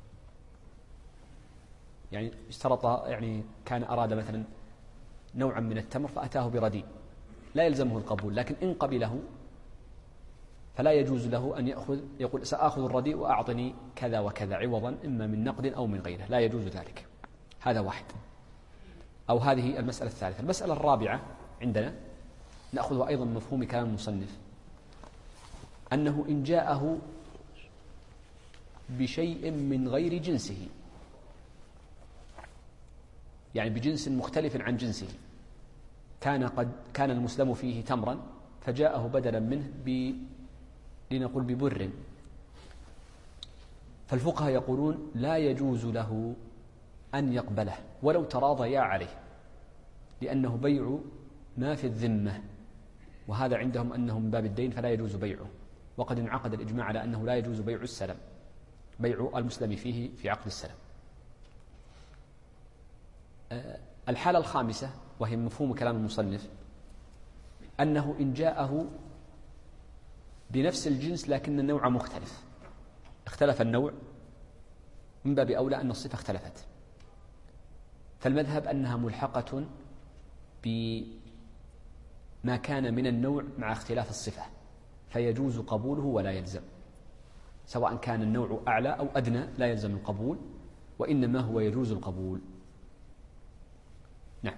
يعني اشترط، يعني كان أراد مثلا نوعا من التمر فأتاه برديء، لا يلزمه القبول، لكن إن قبله فلا يجوز له أن يقول سأخذ الرديء وأعطني كذا وكذا عوضا، إما من نقد أو من غيره، لا يجوز ذلك. هذا واحد. أو هذه المسألة الثالثة. المسألة الرابعة عندنا نأخذها أيضا من مفهوم كلام المصنف، أنه إن جاءه بشيء من غير جنسه، يعني بجنس مختلف عن جنسه، كان المسلم فيه تمرا فجاءه بدلا منه لنقول ببر، فالفقهاء يقولون لا يجوز له أن يقبله ولو تراضيا عليه، لأنه بيع ما في الذمة، وهذا عندهم أنه من باب الدين فلا يجوز بيعه. وقد انعقد الإجماع على أنه لا يجوز بيع السلم، بيع المسلم فيه في عقد السلم. الحالة الخامسة وهي مفهوم كلام المصنف، أنه إن جاءه بنفس الجنس لكن النوع مختلف، اختلف النوع، من باب أولى أن الصفة اختلفت، فالمذهب أنها ملحقة بما كان من النوع مع اختلاف الصفة، فيجوز قبوله ولا يلزم، سواء كان النوع أعلى أو أدنى لا يلزم القبول، وإنما هو يجوز القبول. نعم.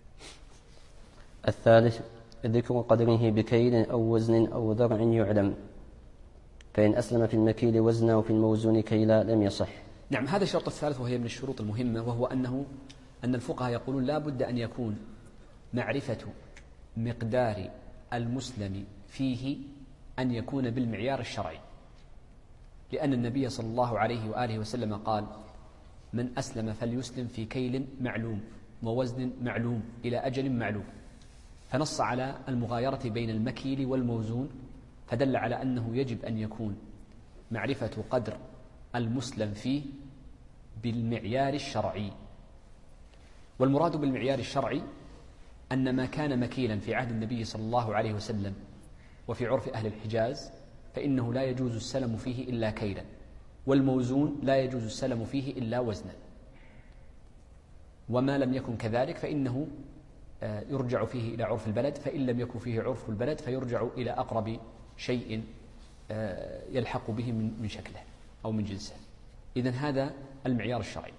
الثالث ذكر قدره بكيل أو وزن أو ذرع يعلم، فإن أسلم في المكيل وزنا وفي الموزون كيلا لم يصح. نعم، هذا الشرط الثالث وهي من الشروط المهمة، وهو أن الفقهاء يقولون لا بد أن يكون معرفة مقدار المسلم فيه أن يكون بالمعيار الشرعي، لأن النبي صلى الله عليه وآله وسلم قال من أسلم فليسلم في كيل معلوم ووزن معلوم إلى أجل معلوم، فنص على المغايرة بين المكيل والموزون، فدل على أنه يجب أن يكون معرفة قدر المسلم فيه بالمعيار الشرعي. والمراد بالمعيار الشرعي أن ما كان مكيلا في عهد النبي صلى الله عليه وسلم وفي عرف أهل الحجاز فإنه لا يجوز السلم فيه إلا كيلا، والموزون لا يجوز السلم فيه إلا وزنا، وما لم يكن كذلك فإنه يرجع فيه إلى عرف البلد، فإن لم يكن فيه عرف البلد فيرجع إلى أقرب شيء يلحق به من شكله أو من جنسه. إذن هذا المعيار الشرعي.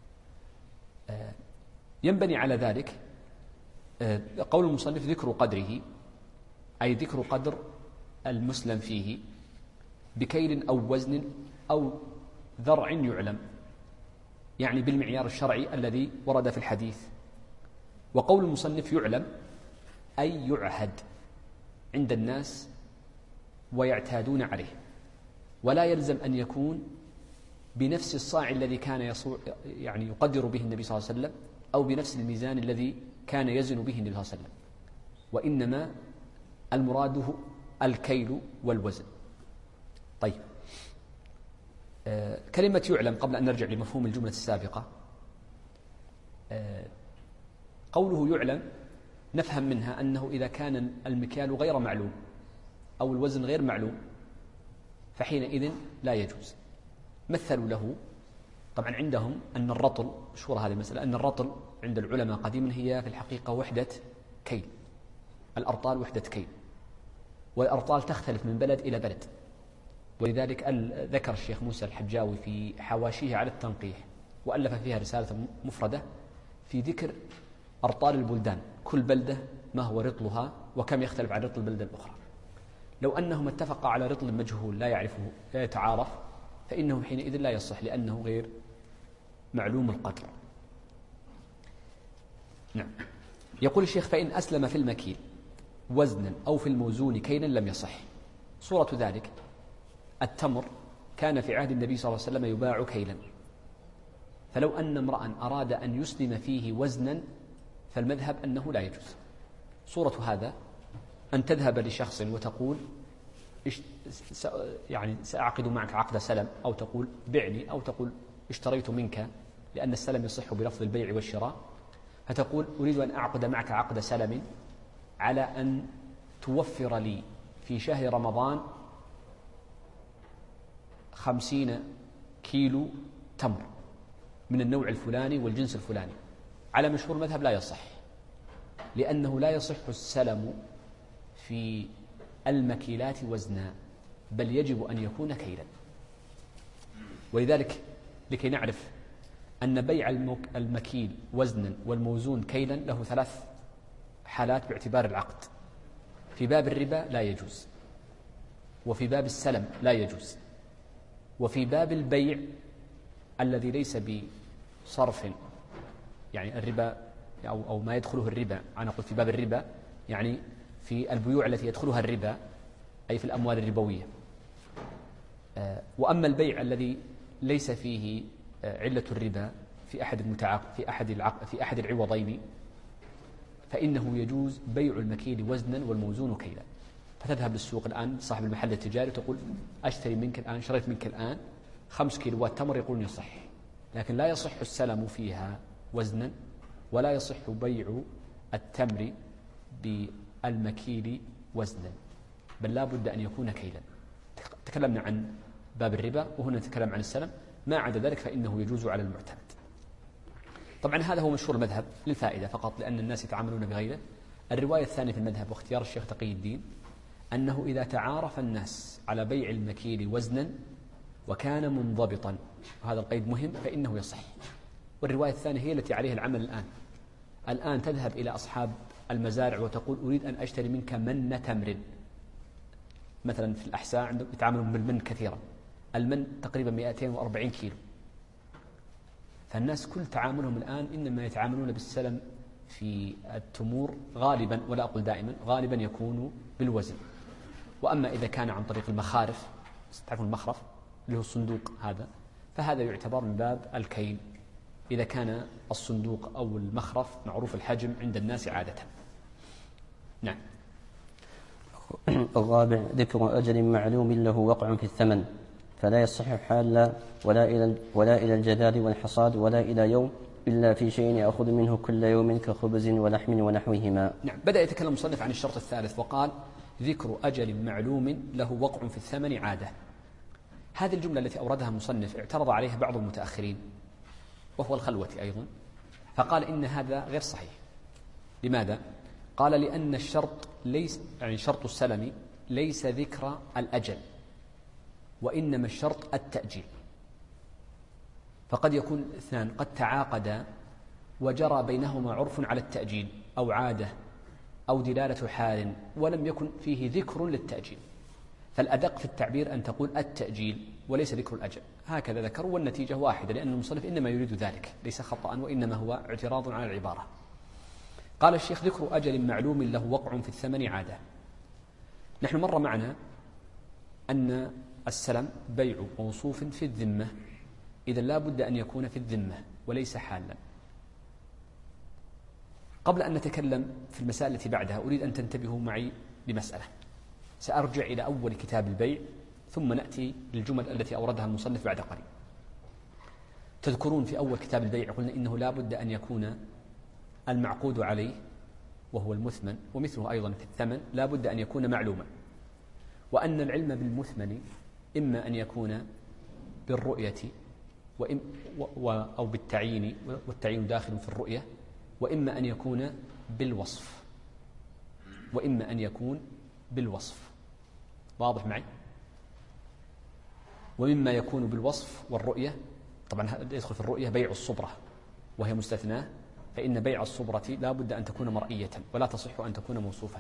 ينبني على ذلك قول المصنف ذكر قدره، أي ذكر قدر المسلم فيه بكيل أو وزن أو ذرع يعلم، يعني بالمعيار الشرعي الذي ورد في الحديث. وقول المصنف يعلم أي يعهد عند الناس ويعتادون عليه، ولا يلزم أن يكون بنفس الصاع الذي كان يعني يقدر به النبي صلى الله عليه وسلم، أو بنفس الميزان الذي كان يزن به النبي صلى الله عليه وسلم، وإنما المراد الكيل والوزن. طيب، كلمة يعلم قبل أن نرجع لمفهوم الجملة السابقة، قوله يعلم نفهم منها أنه إذا كان المكيال غير معلوم أو الوزن غير معلوم فحينئذ لا يجوز. مثلوا له، طبعا عندهم أن الرطل، مشهورة هذه المسألة، أن الرطل عند العلماء قديما هي في الحقيقة وحدة كيل، الأرطال وحدة كيل، والأرطال تختلف من بلد إلى بلد، ولذلك ذكر الشيخ موسى الحجاوي في حواشيه على التنقيح وألف فيها رسالة مفردة في ذكر أرطال البلدان، كل بلدة ما هو رطلها وكم يختلف عن رطل البلدة الأخرى. لو أنهم اتفقوا على رطل مجهول لا يعرفه لا يتعارف فإنه حينئذ لا يصح، لأنه غير معلوم القدر. نعم. يقول الشيخ فإن أسلم في المكيل وزنا أو في الموزون كيلا لم يصح. صورة ذلك التمر كان في عهد النبي صلى الله عليه وسلم يباع كيلا، فلو أن امرأ أراد أن يسلم فيه وزنا فالمذهب أنه لا يجوز. صورة هذا أن تذهب لشخص وتقول يعني سأعقد معك عقد سلم، أو تقول بعني، أو تقول اشتريت منك، لأن السلم يصح بلفظ البيع والشراء، فتقول أريد أن أعقد معك عقد سلم على أن توفر لي في شهر رمضان 50 كيلو تمر من النوع الفلاني والجنس الفلاني. على مشهور مذهب لا يصح، لأنه لا يصح السلم في المكيلات وزنا، بل يجب أن يكون كيلا. ولذلك لكي نعرف أن بيع المكيل وزنا والموزون كيلا له 3 حالات باعتبار العقد. في باب الربا لا يجوز، وفي باب السلم لا يجوز، وفي باب البيع الذي ليس بصرف، يعني الربا أو ما يدخله الربا، أنا قلت في باب الربا يعني في البيوع التي يدخلها الربا، أي في الأموال الربوية. وأما البيع الذي ليس فيه علة الربا في أحد العوضين فإنه يجوز بيع المكيل وزنا والموزون كيلا. فتذهب للسوق الآن صاحب المحل التجاري وتقول أشتري منك الآن، شريت منك الآن 5 كيلوات تمر، يقولون يصح، لكن لا يصح السلم فيها وزنا، ولا يصح بيع التمر بالمكيل وزنا، بل لا بد أن يكون كيلا. تكلمنا عن باب الربا وهنا نتكلم عن السلم، ما عدا ذلك فإنه يجوز على المعتمد. طبعا هذا هو مشهور المذهب للفائدة فقط، لأن الناس يتعاملون بغيره. الرواية الثانية في المذهب واختيار الشيخ تقي الدين أنه إذا تعارف الناس على بيع المكيل وزنا وكان منضبطا، وهذا القيد مهم، فإنه يصح. والرواية الثانية هي التي عليها العمل الآن تذهب إلى أصحاب المزارع وتقول أريد أن أشتري منك من تمر، مثلا في الأحساء عندهم يتعاملون بالمن كثيرا، المن تقريبا 240 كيلو، فالناس كل تعاملهم الآن إنما يتعاملون بالسلم في التمور غالبا، ولا أقول دائما، غالبا يكون بالوزن. وأما إذا كان عن طريق المخارف، تعرفون المخرف اللي هو الصندوق هذا، فهذا يعتبر من باب الكيل إذا كان الصندوق أو المخرف معروف الحجم عند الناس عادة. نعم. الرابع ذكر أجل معلوم له وقع في الثمن، فلا يصح حالا ولا إلى الجذاذ والحصاد ولا إلى يوم إلا في شيء يأخذ منه كل يوم كخبز ولحم ونحوهما. نعم. بدأ يتكلم المصنف عن الشرط الثالث وقال ذكر أجل معلوم له وقع في الثمن عادة. هذه الجملة التي أوردها المصنف اعترض عليها بعض المتأخرين وهو الخلوة أيضا، فقال إن هذا غير صحيح. لماذا؟ قال لأن الشرط ليس شرط السلم ليس ذكر الأجل، وإنما الشرط التأجيل. فقد يكون اثنان قد تعاقدا وجرى بينهما عرف على التأجيل أو عادة أو دلالة حال ولم يكن فيه ذكر للتأجيل، فالأدق في التعبير أن تقول التأجيل وليس ذكر الأجل. هكذا ذكروا والنتيجة واحدة، لأن المصنف إنما يريد ذلك، ليس خطأ وإنما هو اعتراض على العبارة. قال الشيخ ذكر أجل معلوم له وقع في الثمن عادة. نحن مر معنا أن السلم بيع موصوف في الذمة، إذا لا بد أن يكون في الذمة وليس حالا. قبل أن نتكلم في المسائل التي بعدها أريد أن تنتبهوا معي لمسألة. سأرجع إلى أول كتاب البيع ثم نأتي للجمل التي أوردها المصنف بعد قليل. تذكرون في أول كتاب البيع قلنا إنه لا بد أن يكون المعقود عليه وهو المثمن، ومثله أيضا في الثمن لا بد أن يكون معلوما، وأن العلم بالمثمن إما أن يكون بالرؤية أو بالتعيين، والتعيين داخل في الرؤية، وإما أن يكون بالوصف، وإما أن يكون بالوصف. واضح معي؟ ومما يكون بالوصف والرؤية، طبعا يدخل في الرؤية بيع الصبرة وهي مستثناة، فإن بيع الصبرة لا بد أن تكون مرئية ولا تصح أن تكون موصوفة.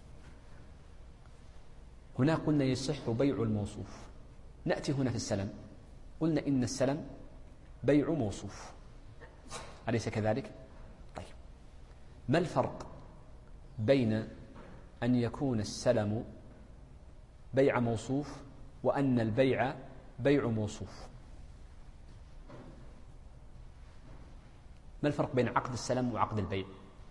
هنا قلنا يصح بيع الموصوف. نأتي هنا في السلم، قلنا إن السلم بيع موصوف، أليس كذلك؟ طيب، ما الفرق بين أن يكون السلم بيع موصوف وأن البيع بيع موصوف؟ ما الفرق بين عقد السلم وعقد البيع؟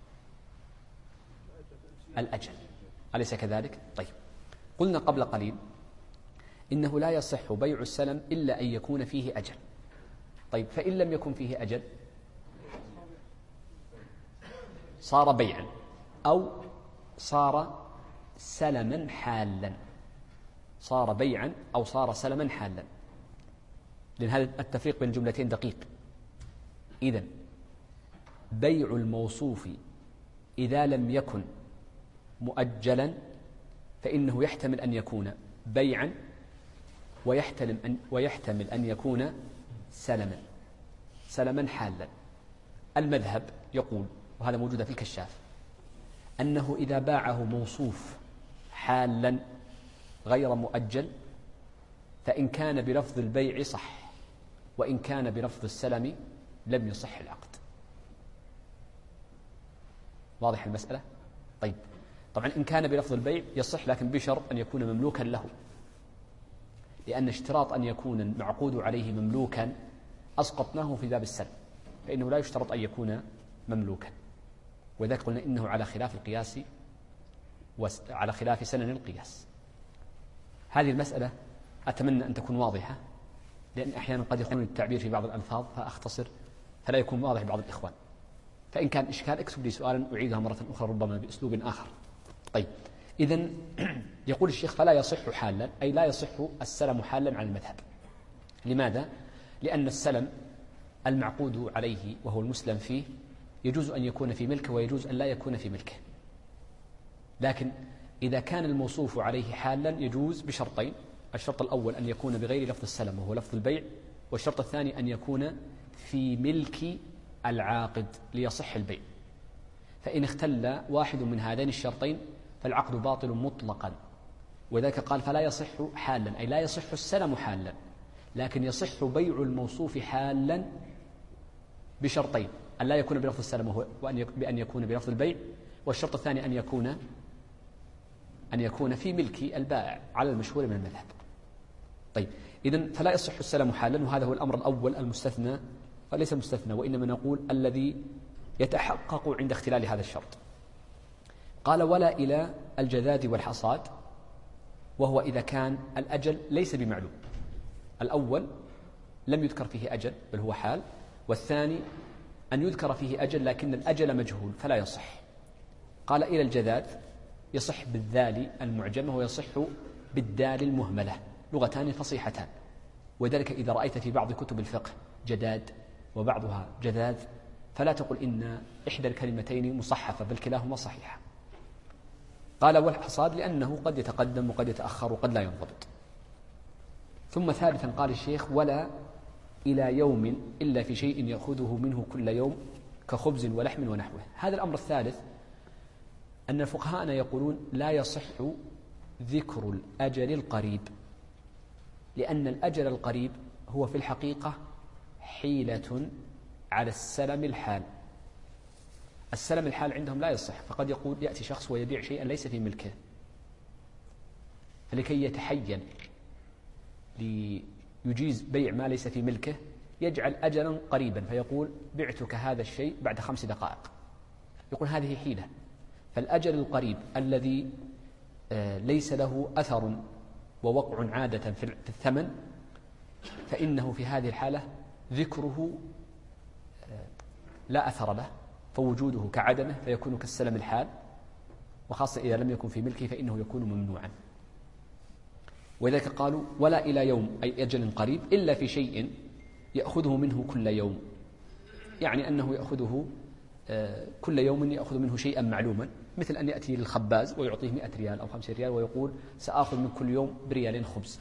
الأجل، أليس كذلك؟ طيب، قلنا قبل قليل إنه لا يصح بيع السلم إلا أن يكون فيه أجل. طيب، فإن لم يكن فيه أجل صار بيعا أو صار سلما حالا، صار بيعا أو صار سلما حالا، لأن هذا التفريق بين الجملتين دقيق. إذن بيع الموصوف إذا لم يكن مؤجلا فإنه يحتمل أن يكون بيعا ويحتمل أن يكون سلما حالا. المذهب يقول، وهذا موجود في الكشاف، أنه إذا باعه موصوف حالا غير مؤجل فإن كان بلفظ البيع صح، وإن كان بلفظ السلم لم يصح العقد. واضح المسألة؟ طيب، طبعا إن كان بلفظ البيع يصح، لكن بشرط أن يكون مملوكا له، لأن اشتراط أن يكون المعقود عليه مملوكا أسقطناه في باب السلم، فإنه لا يشترط أن يكون مملوكا، وذلك قلنا إنه على خلاف القياس وعلى خلاف سنن القياس. هذه المسألة أتمنى أن تكون واضحة، لأن أحيانا قد يكون التعبير في بعض الألفاظ فأختصر فلا يكون واضح بعض الإخوان، فإن كان إشكال اكتب لي سؤالا أعيدها مرة أخرى ربما بأسلوب آخر. طيب، إذن يقول الشيخ فلا يصح حالا، أي لا يصح السلم حالا عن المذهب. لماذا؟ لأن السلم المعقود عليه وهو المسلم فيه يجوز أن يكون في ملكه ويجوز أن لا يكون في ملكه، لكن إذا كان الموصوف عليه حالا يجوز بشرطين: الشرط الأول أن يكون بغير لفظ السلم وهو لفظ البيع، والشرط الثاني أن يكون في ملك العاقد ليصح البيع. فإن اختل واحد من هذين الشرطين فالعقد باطل مطلقا، وذلك قال فلا يصح حالا، أي لا يصح السلم حالا، لكن يصح بيع الموصوف حالا بشرطين: أن لا يكون بلفظ السلم بأن يكون بلفظ البيع، والشرط الثاني أن يكون في ملك البائع على المشهور من المذهب. طيب، إذن فلا يصح السلم حالا، وهذا هو الأمر الأول المستثنى فليس مستثنى، وإنما نقول الذي يتحقق عند اختلال هذا الشرط. قال ولا إلى الجذاذ والحصاد، وهو إذا كان الأجل ليس بمعلوم. الأول لم يذكر فيه أجل بل هو حال، والثاني أن يذكر فيه أجل لكن الأجل مجهول فلا يصح. قال إلى الجذاذ يصح بالذال المعجمة ويصح بالدال المهملة، لغتان فصيحتان، وذلك إذا رأيت في بعض كتب الفقه جداد وبعضها جذاذ فلا تقل إن إحدى الكلمتين مصحفة، بل كلاهما صحيحة. قال والحصاد لأنه قد يتقدم وقد يتأخر وقد لا ينضبط. ثم ثالثا قال الشيخ ولا إلى يوم إلا في شيء يأخذه منه كل يوم كخبز ولحم ونحوه. هذا الأمر الثالث أن الفقهاء يقولون لا يصح ذكر الأجل القريب، لأن الأجل القريب هو في الحقيقة حيلة على السلم الحال. السلم الحال عندهم لا يصح، فقد يقول يأتي شخص ويبيع شيئا ليس في ملكه، فلكي يتحين ليجيز بيع ما ليس في ملكه يجعل أجلا قريبا، فيقول بعتك هذا الشيء بعد 5 دقائق، يقول هذه حيلة. فالأجل القريب الذي ليس له أثر ووقع عادة في الثمن، فإنه في هذه الحالة ذكره لا أثر له، فوجوده كعدمه، فيكون كالسلم الحال، وخاصة إذا لم يكن في ملكه فإنه يكون ممنوعا. ولذلك قالوا ولا إلى يوم أي أجل قريب إلا في شيء يأخذه منه كل يوم، يعني أنه يأخذه كل يوم يأخذ منه شيئا معلوما، مثل أن يأتي للخباز ويعطيه 100 ريال أو 50 ريال ويقول سآخذ من كل يوم بريالين خبز،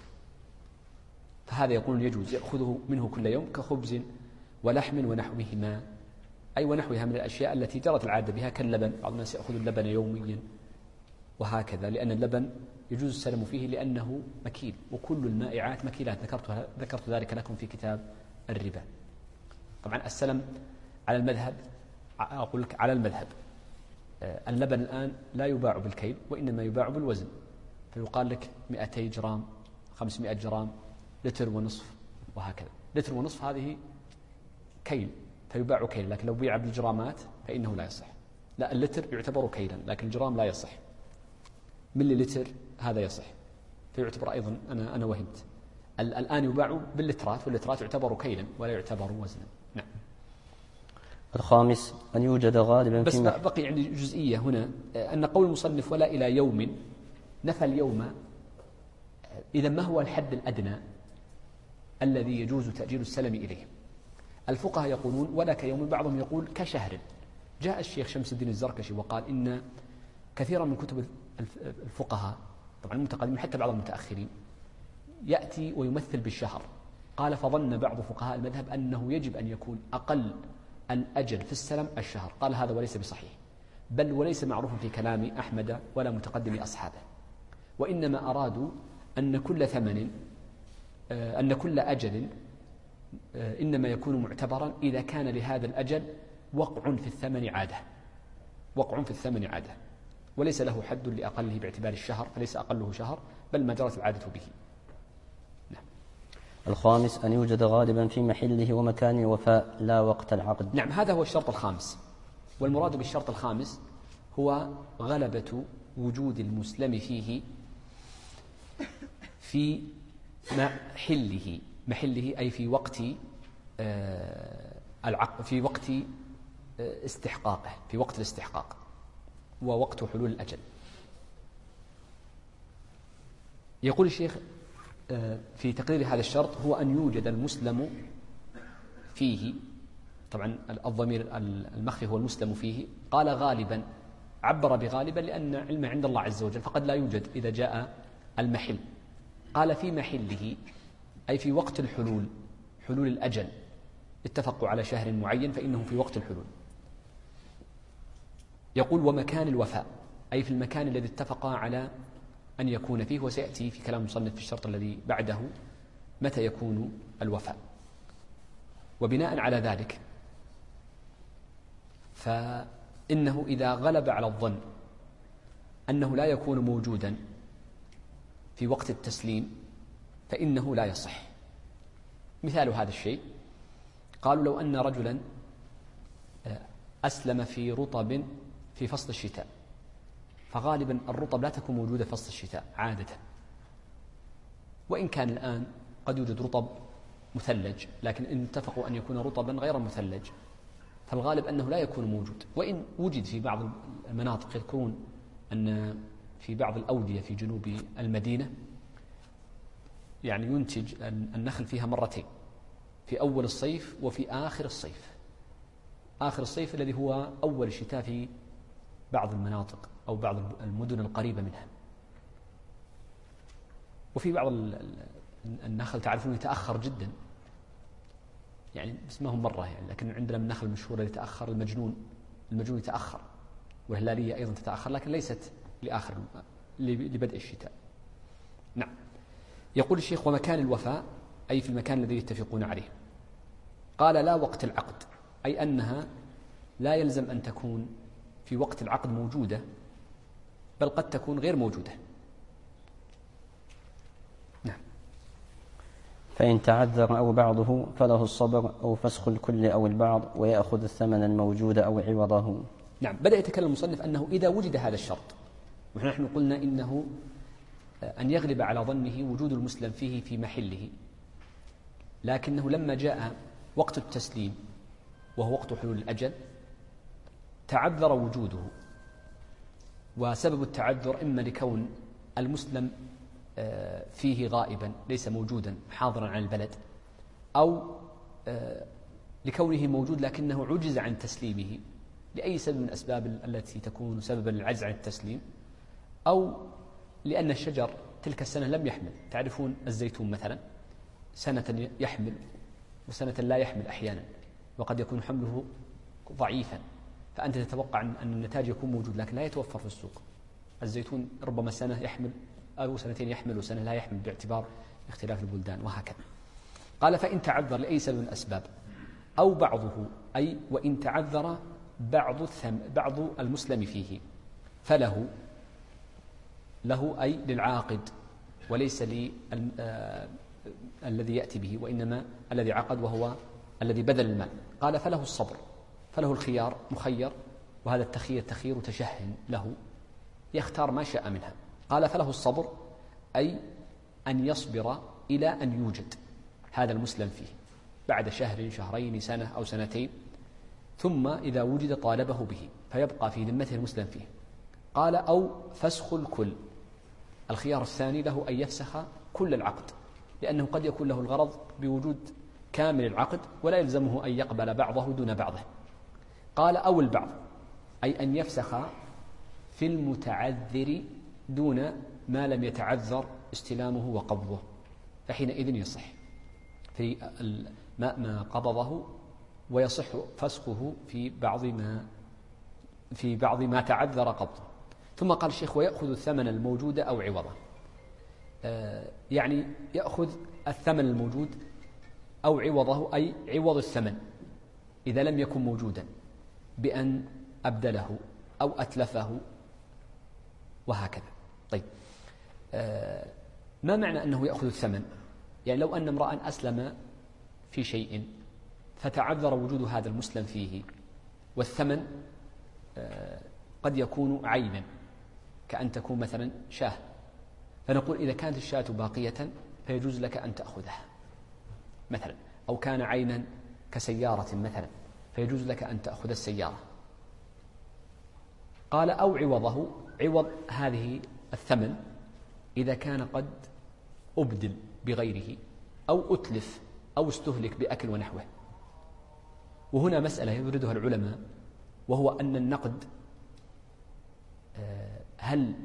فهذا يقول يجوز يأخذه منه كل يوم كخبز ولحم ونحوهما، أي ونحوها من الأشياء التي جرت العادة بها كاللبن. بعض الناس يأخذ اللبن يوميا وهكذا، لأن اللبن يجوز السلم فيه لأنه مكيل، وكل المائعات مكيلات، ذكرت ذلك لكم في كتاب الربا. طبعا السلم على المذهب، أقول لك على المذهب اللبن الآن لا يباع بالكيل وإنما يباع بالوزن، فيقال لك 200 جرام 500 جرام لتر ونصف وهكذا. لتر ونصف هذه كيل فيباع كيل، لكن لو بيع بالجرامات فإنه لا يصح. لا، اللتر يعتبر كيلا لكن الجرام لا يصح. ملي لتر هذا يصح، فيعتبر أيضا أنا وهمت. الآن يباع باللترات، واللترات يعتبر كيلا ولا يعتبر وزنا. نعم. الخامس أن يوجد غالبا بس بقي عندي جزئية هنا، أن قول المصنف ولا إلى يوم نفى اليوم. إذا ما هو الحد الأدنى الذي يجوز تأجيل السلم إليه؟ الفقهاء يقولون ولا كيوم، بعضهم يقول كشهر. جاء الشيخ شمس الدين الزركشي وقال إن كثيرا من كتب الفقهاء طبعا المتقدمين حتى بعض المتأخرين يأتي ويمثل بالشهر. قال فظن بعض فقهاء المذهب أنه يجب أن يكون أقل الأجل في السلم الشهر. قال هذا وليس بصحيح، بل وليس معروفا في كلام أحمد ولا متقدم أصحابه، وإنما أرادوا أن كل ثمن أن كل أجل إنما يكون معتبرا إذا كان لهذا الأجل وقع في الثمن عادة، وقع في الثمن عادة، وليس له حد لأقله باعتبار الشهر، فليس أقله شهر بل ما جرت العادة به. نعم. الخامس أن يوجد غالبا في محله ومكان الوفاء لا وقت العقد. نعم، هذا هو الشرط الخامس، والمراد بالشرط الخامس هو غلبة وجود المسلم فيه في محله أي في وقت العقد، في وقت استحقاقه، في وقت الاستحقاق ووقت حلول الأجل. يقول الشيخ في تقرير هذا الشرط هو أن يوجد المسلم فيه، طبعا الضمير المخفي هو المسلم فيه. قال غالبا، عبر بغالبا لأن علمه عند الله عز وجل، فقد لا يوجد إذا جاء المحل. قال في محله أي في وقت الحلول، حلول الأجل، اتفقوا على شهر معين فإنه في وقت الحلول. يقول ومكان الوفاء أي في المكان الذي اتفقا على أن يكون فيه، وسيأتي في كلام المصنف في الشرط الذي بعده متى يكون الوفاء. وبناء على ذلك فإنه إذا غلب على الظن أنه لا يكون موجودا في وقت التسليم فإنه لا يصح. مثال هذا الشيء قالوا لو أن رجلا أسلم في رطب في فصل الشتاء، فغالبا الرطب لا تكون موجودة في فصل الشتاء عادة، وإن كان الآن قد يوجد رطب مثلج، لكن إن اتفقوا أن يكون رطبا غير مثلج فالغالب أنه لا يكون موجود. وإن وجد في بعض المناطق، يذكرون أن في بعض الأودية في جنوب المدينة يعني ينتج النخل فيها مرتين، في أول الصيف وفي آخر الصيف. آخر الصيف الذي هو أول الشتاء في بعض المناطق أو بعض المدن القريبة منها. وفي بعض النخل تعرفون يتأخر جدا، يعني بس ما هو مرة يعني، لكن عندنا من النخل المشهور اللي يتأخر، المجنون يتأخر، والهلالية أيضا تتأخر، لكن ليست لبدء الشتاء. نعم. يقول الشيخ: ومكان الوفاء أي في المكان الذي يتفقون عليه. قال: لا وقت العقد، أي أنها لا يلزم أن تكون في وقت العقد موجودة، بل قد تكون غير موجودة. نعم. فإن تعذر أو بعضه فله الصبر أو فسخ الكل أو البعض، ويأخذ الثمن الموجود أو عوضه. نعم. بدأ يتكلم المصنف أنه إذا وجد هذا الشرط، ونحن قلنا إنه أن يغلب على ظنه وجود المسلم فيه في محله، لكنه لما جاء وقت التسليم وهو وقت حلول الأجل تعذر وجوده، وسبب التعذر إما لكون المسلم فيه غائبا ليس موجودا حاضرا عن البلد، أو لكونه موجود لكنه عجز عن تسليمه لأي سبب من الأسباب التي تكون سببا للعجز عن التسليم، أو لأن الشجر تلك السنة لم يحمل. تعرفون الزيتون مثلا سنة يحمل وسنة لا يحمل أحيانا، وقد يكون حمله ضعيفا، فأنت تتوقع أن النتاج يكون موجود لكن لا يتوفر في السوق. الزيتون ربما سنة يحمل أو سنتين يحمل وسنة لا يحمل باعتبار اختلاف البلدان وهكذا. قال: فإن تعذر لأي سبب من الأسباب أو بعضه، أي وإن تعذر بعض المسلم فيه، فله أي للعاقد وليس الذي يأتي به، وإنما الذي عقد وهو الذي بذل المال. قال: فله الصبر، فله الخيار، مخير، وهذا التخيير تخيير تشهن له، يختار ما شاء منها. قال: فله الصبر أي أن يصبر إلى أن يوجد هذا المسلم فيه بعد شهر، شهرين، سنة أو سنتين، ثم إذا وجد طالبه به فيبقى في ذمته المسلم فيه. قال: أو فسخ الكل. الخيار الثاني له أن يفسخ كل العقد، لأنه قد يكون له الغرض بوجود كامل العقد ولا يلزمه أن يقبل بعضه دون بعضه. قال: أو البعض، أي أن يفسخ في المتعذر دون ما لم يتعذر استلامه وقبضه، فحينئذ يصح في ما قبضه، ويصح فسخه في بعض ما تعذر قبضه. ثم قال الشيخ: ويأخذ الثمن الموجود أو عوضه. يعني يأخذ الثمن الموجود أو عوضه، أي عوض الثمن إذا لم يكن موجودا، بأن أبدله أو أتلفه وهكذا. طيب، ما معنى أنه يأخذ الثمن؟ يعني لو أن امرأ أسلم في شيء فتعذر وجود هذا المسلم فيه، والثمن قد يكون عينا، كأن تكون مثلا شاة، فنقول إذا كانت الشاة باقية فيجوز لك أن تأخذها مثلا، أو كان عينا كسيارة مثلا فيجوز لك أن تأخذ السيارة. قال: أو عوضه، عوض هذه الثمن إذا كان قد أبدل بغيره أو أتلف أو استهلك بأكل ونحوه. وهنا مسألة يبردها العلماء، وهو أن النقد هل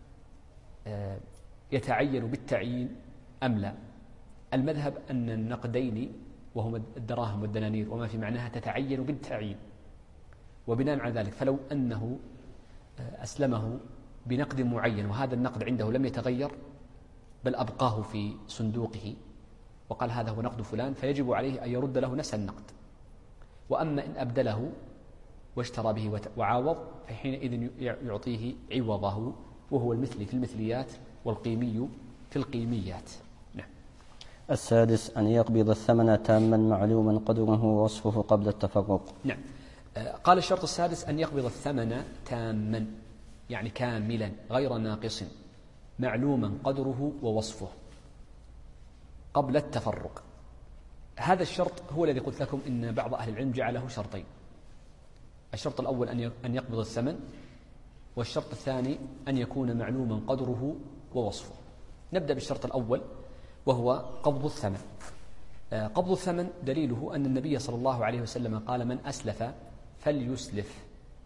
يتعين بالتعيين أم لا؟ المذهب أن النقدين وهما الدراهم والدنانير وما في معناها تتعين بالتعيين، وبناء على ذلك فلو أنه أسلمه بنقد معين وهذا النقد عنده لم يتغير بل أبقاه في صندوقه وقال هذا هو نقد فلان، فيجب عليه أن يرد له نفس النقد. وأما إن أبدله واشترى به وعاوض فحينئذ يعطيه عوضه، وهو المثلي في المثليات والقيمي في القيميات. نعم. السادس أن يقبض الثمن تاما معلوما قدره ووصفه قبل التفرق. نعم. قال الشرط السادس أن يقبض الثمن تاما، يعني كاملا غير ناقص، معلوما قدره ووصفه قبل التفرق. هذا الشرط هو الذي قلت لكم إن بعض أهل العلم جعله شرطين: الشرط الأول أن يقبض الثمن، والشرط الثاني أن يكون معلوما قدره ووصفه. نبدأ بالشرط الأول وهو قبض الثمن. قبض الثمن دليله أن النبي صلى الله عليه وسلم قال: من أسلف فليسلف،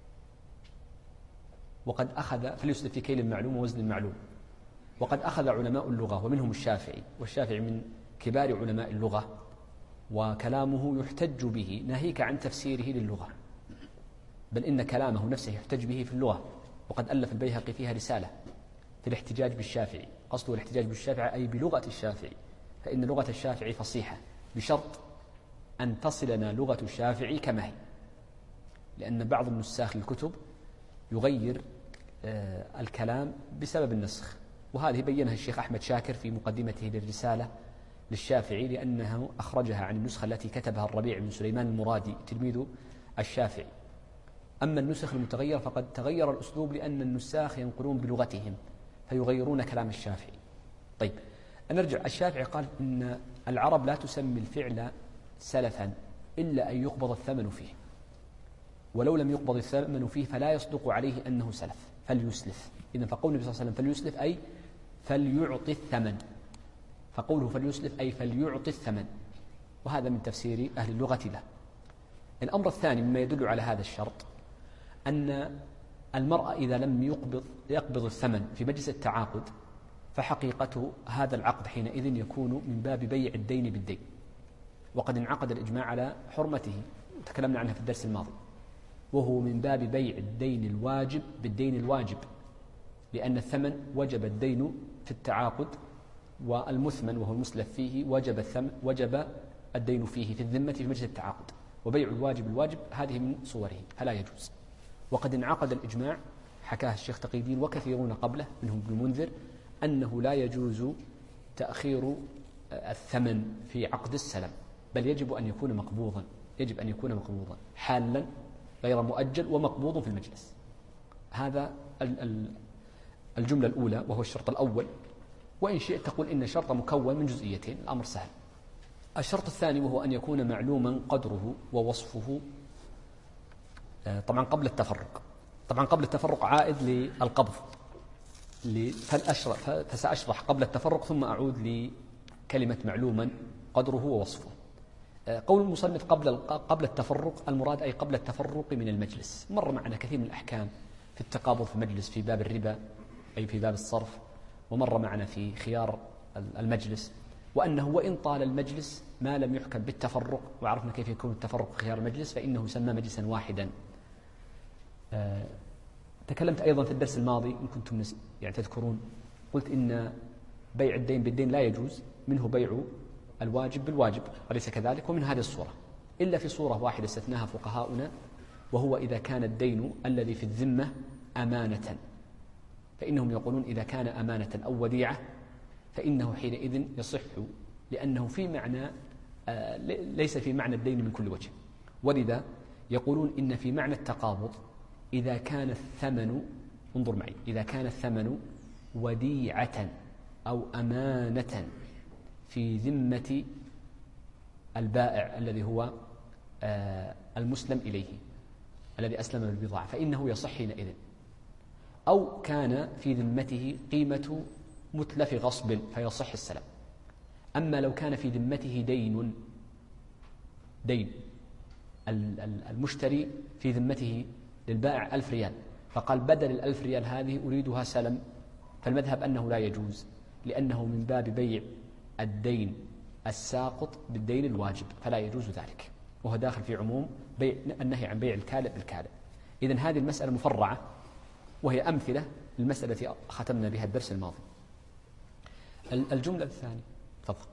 وقد أخذ فليسلف في كيل معلوم ووزن معلوم. وقد أخذ علماء اللغة ومنهم الشافعي، والشافعي من كبار علماء اللغة وكلامه يحتج به، ناهيك عن تفسيره للغة، بل إن كلامه نفسه يحتج به في اللغة. وقد ألف البيهقي فيها رسالة في الاحتجاج بالشافعي، قصده الاحتجاج بالشافعي أي بلغة الشافعي، فإن لغة الشافعي فصيحة، بشرط أن تصلنا لغة الشافعي كما هي، لأن بعض النساخ الكتب يغير الكلام بسبب النسخ، وهذه بينها الشيخ أحمد شاكر في مقدمته للرسالة للشافعي، لأنه أخرجها عن النسخة التي كتبها الربيع بن سليمان المرادي تلميذ الشافعي. أما النسخ المتغيرة فقد تغير الأسلوب، لأن النساخ ينقلون بلغتهم فيغيرون كلام الشافعي. طيب، نرجع. الشافعي قال إن العرب لا تسمي الفعل سلفا إلا أن يقبض الثمن فيه، ولو لم يقبض الثمن فيه فلا يصدق عليه أنه سلف، فليسلف. إذن فقول النبي صلى الله عليه وسلم فليسلف أي فليعطي الثمن، فقوله فليسلف أي فليعطي الثمن، وهذا من تفسير أهل اللغة له. الأمر الثاني مما يدل على هذا الشرط أن المرأة إذا لم يقبض الثمن في مجلس التعاقد فحقيقته هذا العقد حينئذ يكون من باب بيع الدين بالدين، وقد انعقد الإجماع على حرمته، تكلمنا عنها في الدرس الماضي، وهو من باب بيع الدين الواجب بالدين الواجب، لأن الثمن وجب الدين في التعاقد، والمثمن وهو المسلف فيه وجب الدين فيه في الذمة في مجلس التعاقد، وبيع الواجب الواجب هذه من صوره فلا يجوز. وقد انعقد الإجماع، حكاه الشيخ تقي الدين وكثيرون قبله منهم ابن المنذر، أنه لا يجوز تأخير الثمن في عقد السلم، بل يجب أن يكون مقبوضا، يجب أن يكون مقبوضا حالا غير مؤجل ومقبوض في المجلس. هذا الجملة الأولى وهو الشرط الأول. وإن شئت تقول إن الشرط مكون من جزئيتين، الأمر سهل. الشرط الثاني وهو أن يكون معلوما قدره ووصفه، طبعا قبل التفرق. طبعا قبل التفرق عائد للقبض، فسأشرح قبل التفرق ثم أعود لكلمة معلوما قدره ووصفه. قول المصنف قبل التفرق، المراد أي قبل التفرق من المجلس. مر معنا كثير من الأحكام في التقابض في المجلس في باب الربا أي في باب الصرف، ومر معنا في خيار المجلس، وأنه وإن طال المجلس ما لم يحكم بالتفرق، وعرفنا كيف يكون التفرق في خيار المجلس، فإنه يسمى مجلسا واحدا. تكلمت أيضا في الدرس الماضي إن كنتم تذكرون، قلت إن بيع الدين بالدين لا يجوز، منه بيع الواجب بالواجب، أليس كذلك؟ ومن هذه الصورة، إلا في صورة واحدة استثناها فقهاؤنا، وهو إذا كان الدين الذي في الذمة أمانة، فإنهم يقولون إذا كان أمانة أو وديعة فإنه حينئذ يصح، لأنه في معنى ليس في معنى الدين من كل وجه. ولذا يقولون إن في معنى التقابض إذا كان الثمن، انظر معي، إذا كان الثمن وديعة أو أمانة في ذمة البائع الذي هو المسلم إليه الذي أسلم بالبضاعة، فإنه يصح حينئذ. أو كان في ذمته قيمة متلف غصب فيصح السلام. أما لو كان في ذمته دين المشتري في ذمته للبائع 1000 ريال، فقال بدل 1000 ريال هذه أريدها سلم، فالمذهب أنه لا يجوز، لأنه من باب بيع الدين الساقط بالدين الواجب، فلا يجوز ذلك، وهو داخل في عموم النهي عن بيع الكالئ بالكالئ. إذن هذه المسألة مفرعة، وهي أمثلة للمسألة التي ختمنا بها الدرس الماضي. الجملة الثانية، تفضل.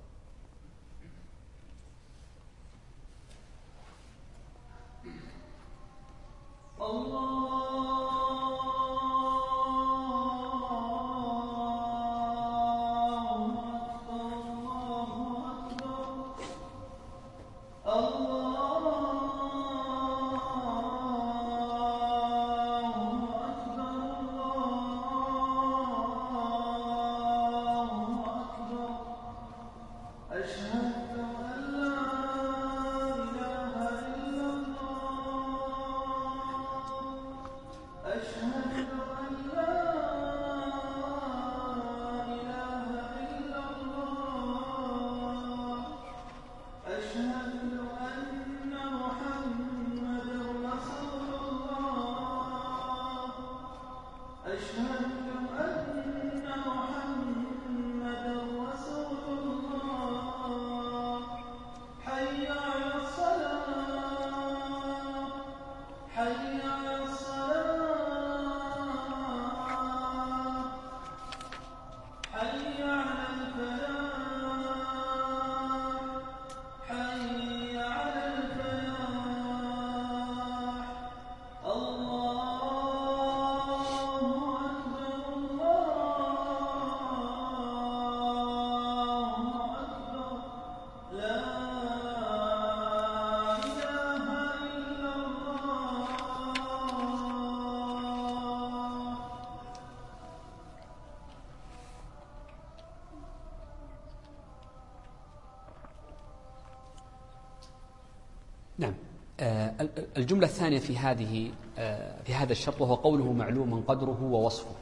نعم. الجملة الثانية في هذا الشرط، وهو قوله معلوما قدره ووصفه.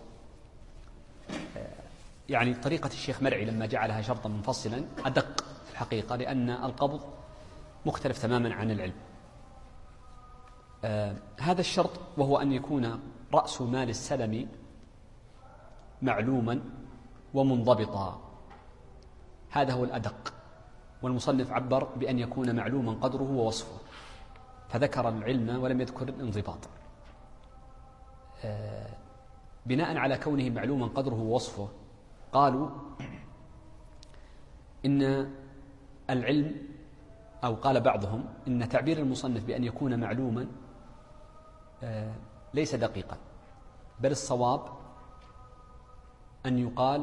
يعني طريقة الشيخ مرعي لما جعلها شرطا منفصلا أدق في الحقيقة، لأن القبض مختلف تماما عن العلم. هذا الشرط وهو أن يكون رأس مال السلم معلوما ومنضبطا، هذا هو الأدق. والمصنف عبر بأن يكون معلوما قدره ووصفه، فذكر العلم ولم يذكر الانضباط. بناء على كونه معلوما قدره ووصفه قالوا إن العلم، أو قال بعضهم إن تعبير المصنف بأن يكون معلوما ليس دقيقا، بل الصواب أن يقال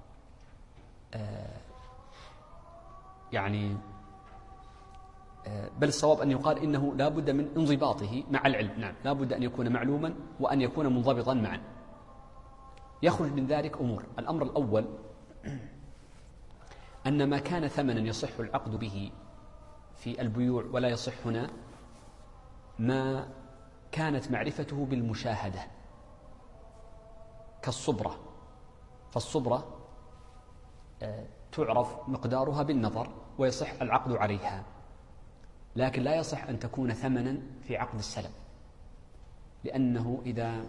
إنه لا بد من انضباطه مع العلم. نعم، لا بد أن يكون معلوما وأن يكون منضبطا معا. يخرج من ذلك أمور. الأمر الأول أن ما كان ثمنا يصح العقد به في البيوع ولا يصح هنا ما كانت معرفته بالمشاهدة، كالصبرة. فالصبرة تعرف مقدارها بالنظر ويصح العقد عليها، لكن لا يصح أن تكون ثمنا في عقد السلم، لأنه إذا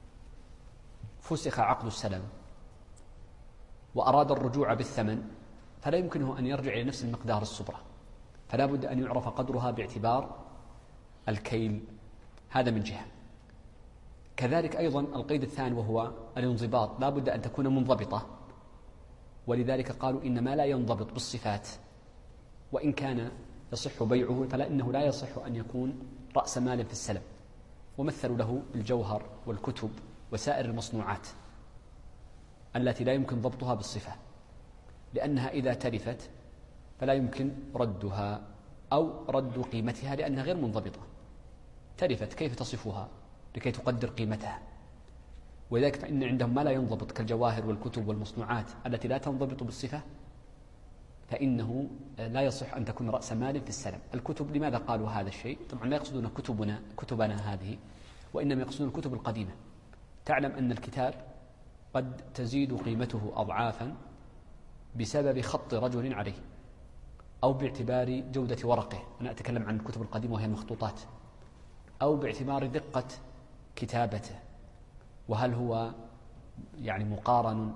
فسخ عقد السلم وأراد الرجوع بالثمن فلا يمكنه أن يرجع إلى نفس المقدار الصبرة، فلا بد أن يعرف قدرها باعتبار الكيل. هذا من جهة. كذلك أيضا القيد الثاني وهو الانضباط، لا بد أن تكون منضبطة، ولذلك قالوا إن ما لا ينضبط بالصفات وإن كان يصح بيعه فلا إنه لا يصح أن يكون رأس مال في السلم. ومثلوا له الجوهر والكتب وسائر المصنوعات التي لا يمكن ضبطها بالصفة، لأنها إذا تلفت فلا يمكن ردها أو رد قيمتها لأنها غير منضبطة. تلفت كيف تصفها لكي تقدر قيمتها؟ ولذلك فإن عندهم ما لا ينضبط كالجواهر والكتب والمصنوعات التي لا تنضبط بالصفة، فإنه لا يصح أن تكون رأس مال في السلم. الكتب لماذا قالوا هذا الشيء؟ طبعا لا يقصدون كتبنا هذه، وإنما يقصدون الكتب القديمة. تعلم أن الكتاب قد تزيد قيمته أضعافا بسبب خط رجل عليه أو باعتبار جودة ورقه، أنا أتكلم عن الكتب القديمة وهي المخطوطات، أو باعتبار دقة كتابته، وهل هو مقارن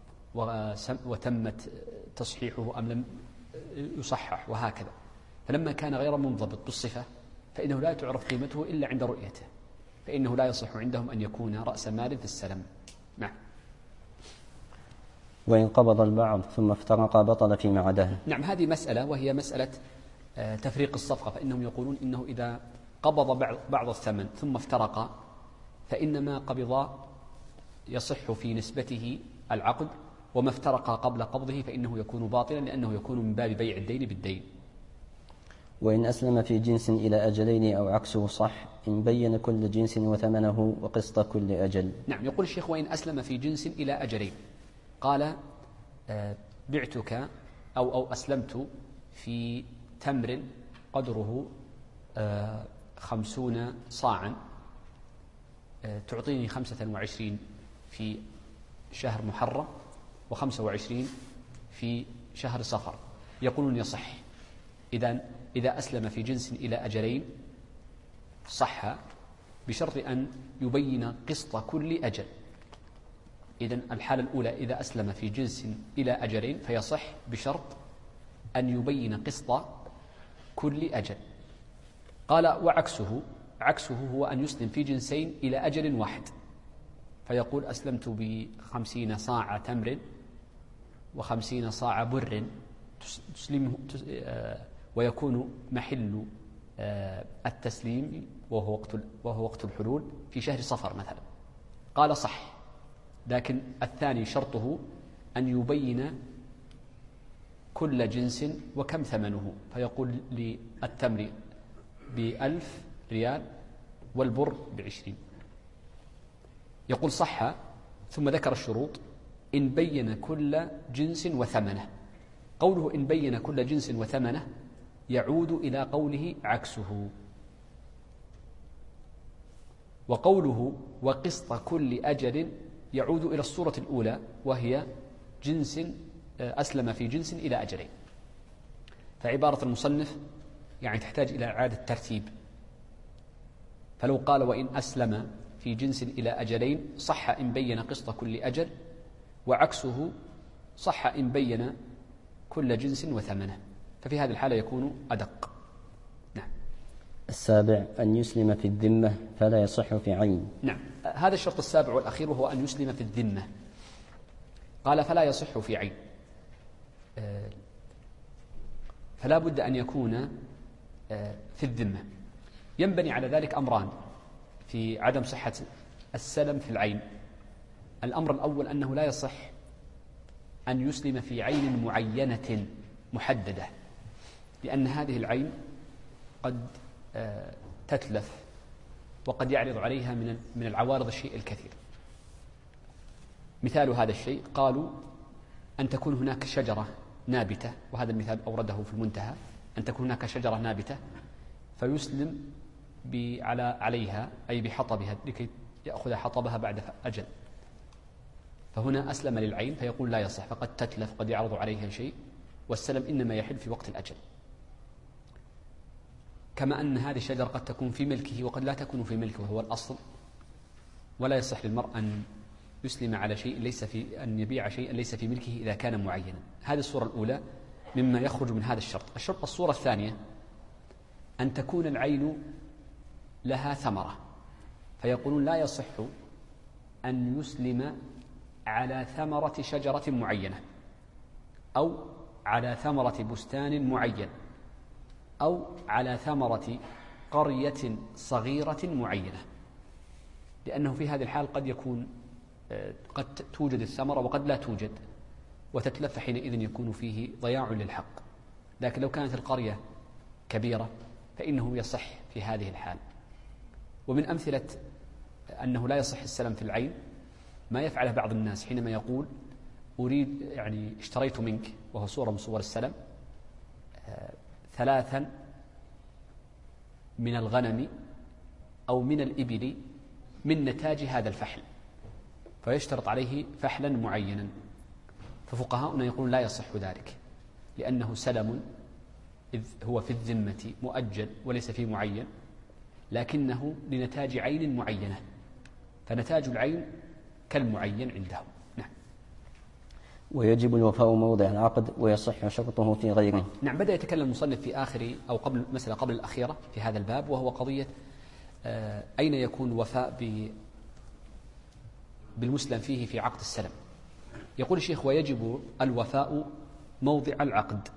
وتمت تصحيحه أم لم يصحح، وهكذا. فلما كان غير منضبط بالصفة فإنه لا تعرف قيمته إلا عند رؤيته، فإنه لا يصح عندهم أن يكون رأس مال في السلم. نعم. وإن قبض البعض ثم افترق بطل فيما عداه. نعم، هذه مسألة وهي مسألة تفريق الصفقة. فإنهم يقولون إنه إذا قبض بعض الثمن ثم افترق فإن ما قبض يصح في نسبته العقد، وما افترق قبل قبضه فإنه يكون باطلا، لأنه يكون من باب بيع الدين بالدين. وإن أسلم في جنس إلى أجلين أو عكسه صح إن بين كل جنس وثمنه وقسط كل أجل. نعم، يقول الشيخ وإن أسلم في جنس إلى أجلين، قال بعتك أو أسلمت في تمر قدره 50 صاعا، تعطيني 25 في شهر محرم و25 في شهر صفر. يقولون يصح. إذا أسلم في جنس إلى أجلين صح، بشرط أن يبين قسط كل أجل. إذن الحالة الأولى إذا أسلم في جنس إلى أجلين فيصح بشرط أن يبين قسط كل أجل. قال وعكسه، عكسه هو أن يسلم في جنسين إلى أجل واحد، فيقول أسلمت ب50 صاع تمر و50 صاع بر، تسلمه ويكون محل التسليم وهو وقت الحلول في شهر صفر مثلا. قال صح، لكن الثاني شرطه أن يبين كل جنس وكم ثمنه، فيقول للتمر ب1000 ريال والبر ب20. يقول صح، ثم ذكر الشروط: إن بين كل جنس وثمنه. قوله إن بين كل جنس وثمنه يعود إلى قوله عكسه. وقوله وقسط كل أجل يعود إلى الصورة الأولى، وهي جنس أسلم في جنس إلى أجلين. فعبارة المصنف يعني تحتاج إلى إعادة ترتيب. فلو قال وإن أسلم في جنس إلى أجلين صح إن بين قسط كل أجل، وعكسه صح إن بين كل جنس وثمنه، ففي هذه الحالة يكون أدق. نعم. السابع أن يسلم في الذمة فلا يصح في عين. نعم، هذا الشرط السابع والأخير، وهو أن يسلم في الذمة. قال فلا يصح في عين، فلا بد أن يكون في الذمة. ينبني على ذلك أمران في عدم صحة السلم في العين. الأمر الأول أنه لا يصح أن يسلم في عين معينة محددة، لأن هذه العين قد تتلف، وقد يعرض عليها من العوارض الشيء الكثير. مثال هذا الشيء قالوا أن تكون هناك شجرة نابتة، وهذا المثال أورده في المنتهى، أن تكون هناك شجرة نابتة فيسلم عليها أي بحطبها لكي يأخذ حطبها بعد أجل، فهنا أسلم للعين فيقول لا يصح، فقد تتلف، قد يعرض عليها شيء، والسلم إنما يحل في وقت الأجل. كما أن هذه الشجرة قد تكون في ملكه وقد لا تكون في ملكه وهو الأصل، ولا يصح للمرء أن يسلم على شيء أن يبيع شيئا ليس في ملكه إذا كان معينا. هذه الصورة الأولى مما يخرج من هذا الشرط. الصورة الثانية أن تكون العين لها ثمرة، فيقولون لا يصح أن يسلم على ثمرة شجرة معينة، أو على ثمرة بستان معين، أو على ثمرة قرية صغيرة معينة، لأنه في هذه الحال قد توجد الثمرة وقد لا توجد وتتلف، حينئذ يكون فيه ضياع للحق. لكن لو كانت القرية كبيرة فإنه يصح في هذه الحال. ومن أمثلة أنه لا يصح السلم في العين ما يفعله بعض الناس حينما يقول اشتريت منك، وهو صورة من صور السلم، 3 من الغنم أو من الإبل من نتاج هذا الفحل، فيشترط عليه فحلا معينا. ففقهاؤنا يقولون لا يصح ذلك، لأنه سلم إذ هو في الذمة مؤجل وليس فيه معين، لكنه لنتاج عين معينة، فنتاج العين كالمعين عنده. نعم. ويجب الوفاء موضع العقد ويصح شرطه في غيره. نعم، بدأ يتكلم المصنف في آخر أو قبل الأخيرة في هذا الباب، وهو قضية أين يكون الوفاء بالمسلم فيه في عقد السلم. يقول الشيخ ويجب الوفاء موضع العقد.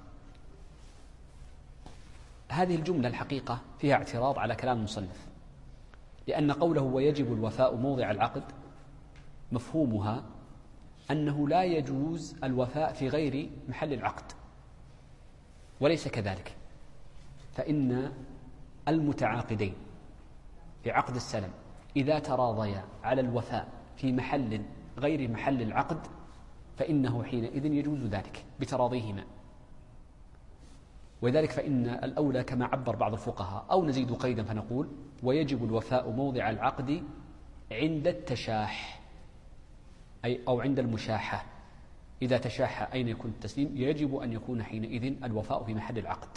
هذه الجملة الحقيقة فيها اعتراض على كلام المصنف، لأن قوله ويجب الوفاء موضع العقد مفهومها أنه لا يجوز الوفاء في غير محل العقد، وليس كذلك، فإن المتعاقدين في عقد السلم إذا تراضيا على الوفاء في محل غير محل العقد فإنه حينئذ يجوز ذلك بتراضيهما. وذلك فإن الأولى كما عبر بعض الفقهاء، أو نزيد قيدا فنقول ويجب الوفاء موضع العقد عند التشاح، أو عند المشاحة. إذا تشاح أين يكون التسليم؟ يجب أن يكون حينئذ الوفاء في محل العقد.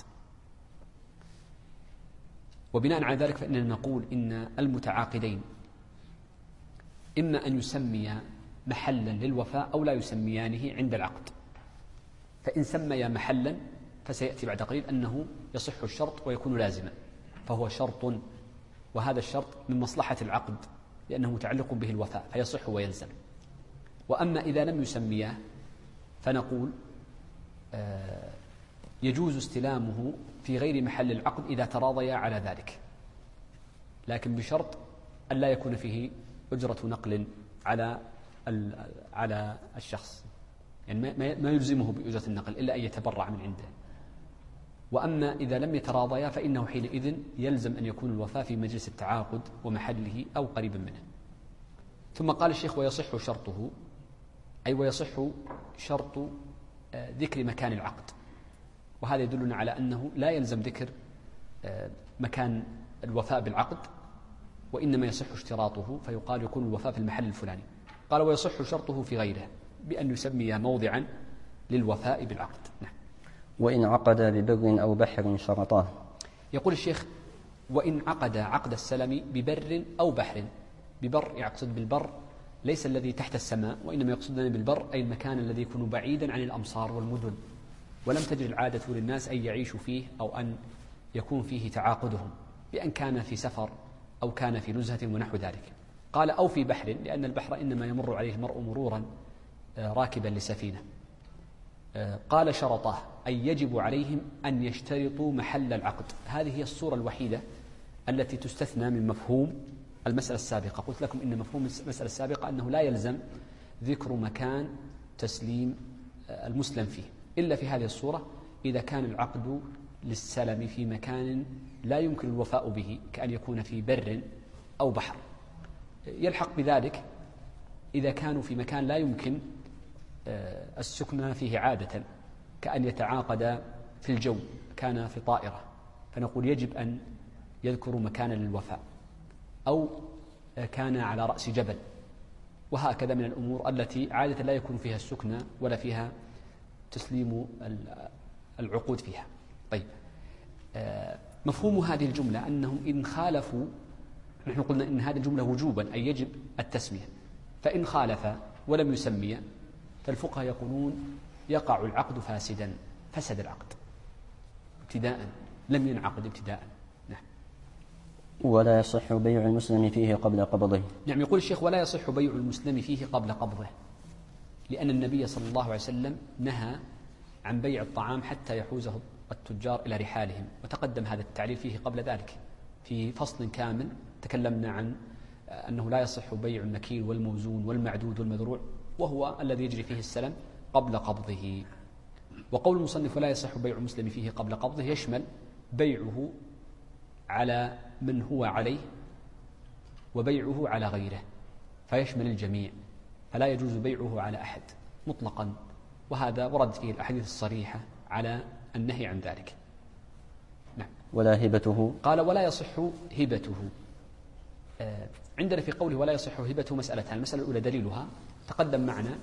وبناء على ذلك فإننا نقول إن المتعاقدين إما أن يسميا محلا للوفاء أو لا يسميانه عند العقد. فإن سميا محلا فسيأتي بعد قليل أنه يصح الشرط ويكون لازما، فهو شرط، وهذا الشرط من مصلحة العقد لأنه متعلق به الوفاء فيصح ويلزم. وأما إذا لم يسمياه فنقول يجوز استلامه في غير محل العقد إذا تراضيا على ذلك، لكن بشرط أن لا يكون فيه أجرة نقل على الشخص، يعني ما يلزمه بأجرة النقل إلا أن يتبرع من عنده. وأما إذا لم يتراضيا فإنه حينئذ يلزم أن يكون الوفاء في مجلس التعاقد ومحله أو قريبا منه. ثم قال الشيخ ويصح شرطه، أي ويصح شرط ذكر مكان العقد. وهذا يدلنا على أنه لا يلزم ذكر مكان الوفاء بالعقد، وإنما يصح اشتراطه، فيقال يكون الوفاء في المحل الفلاني. قال ويصح شرطه في غيره بأن يسمي موضعا للوفاء بالعقد. نعم. وإن عقد ببر أو بحر شرطاه. يقول الشيخ وإن عقد عقد السلم ببر أو بحر. ببر يقصد بالبر ليس الذي تحت السماء، وإنما يقصدنا بالبر أي المكان الذي يكون بعيدا عن الأمصار والمدن، ولم تجد العادة للناس أن يعيشوا فيه أو أن يكون فيه تعاقدهم، بأن كان في سفر أو كان في نزهة ونحو ذلك. قال أو في بحر، لأن البحر إنما يمر عليه المرء مرورا راكبا لسفينة. قال شرطه أي يجب عليهم أن يشترطوا محل العقد. هذه هي الصورة الوحيدة التي تستثنى من مفهوم المسألة السابقة. قلت لكم إن مفهوم المسألة السابقة أنه لا يلزم ذكر مكان تسليم المسلم فيه إلا في هذه الصورة إذا كان العقد للسلم في مكان لا يمكن الوفاء به، كأن يكون في بر أو بحر. يلحق بذلك إذا كانوا في مكان لا يمكن السكنى فيه عادة، كأن يتعاقد في الجو، كان في طائرة، فنقول يجب أن يذكروا مكانا للوفاء، أو كان على رأس جبل، وهكذا من الأمور التي عادة لا يكون فيها السكنى ولا فيها تسليم العقود فيها. طيب، مفهوم هذه الجملة أنهم إن خالفوا، نحن قلنا إن هذه الجملة وجوبا أي يجب التسمية، فإن خالف ولم يسمي فالفقهاء يقولون يقع العقد فاسدا، فسد العقد ابتداء، لم ينعقد ابتداء. نعم. ولا يصح بيع المسلم فيه قبل قبضه. نعم. يقول الشيخ ولا يصح بيع المسلم فيه قبل قبضه، لأن النبي صلى الله عليه وسلم نهى عن بيع الطعام حتى يحوزه التجار إلى رحالهم، وتقدم هذا التعليل فيه قبل ذلك في فصل كامل. تكلمنا عن أنه لا يصح بيع النكيل والموزون والمعدود والمذروع، وهو الذي يجري فيه السلم قبل قبضه. وقول المصنف ولا يصح بيع المسلم فيه قبل قبضه يشمل بيعه على من هو عليه وبيعه على غيره، فيشمل الجميع، فلا يجوز بيعه على أحد مطلقا، وهذا ورد فيه الأحاديث الصريحة على النهي عن ذلك. نعم. ولا هبته. قال ولا يصح هبته. عندنا في قوله ولا يصح هبته مسألتان. المسألة الأولى دليلها تقدم معنا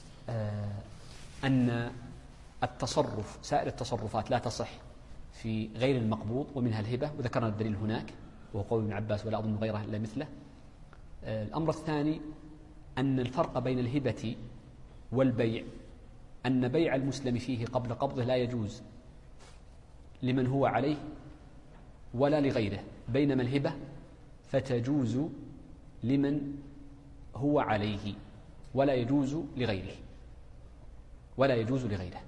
أن التصرف، سائر التصرفات لا تصح في غير المقبوض ومنها الهبة، وذكرنا الدليل هناك وهو قول ابن عباس ولا أظن غيره إلا مثله. الأمر الثاني أن الفرق بين الهبة والبيع أن بيع المسلم فيه قبل قبضه لا يجوز لمن هو عليه ولا لغيره، بينما الهبة فتجوز لمن هو عليه ولا يجوز لغيره، ولا يجوز لغيره.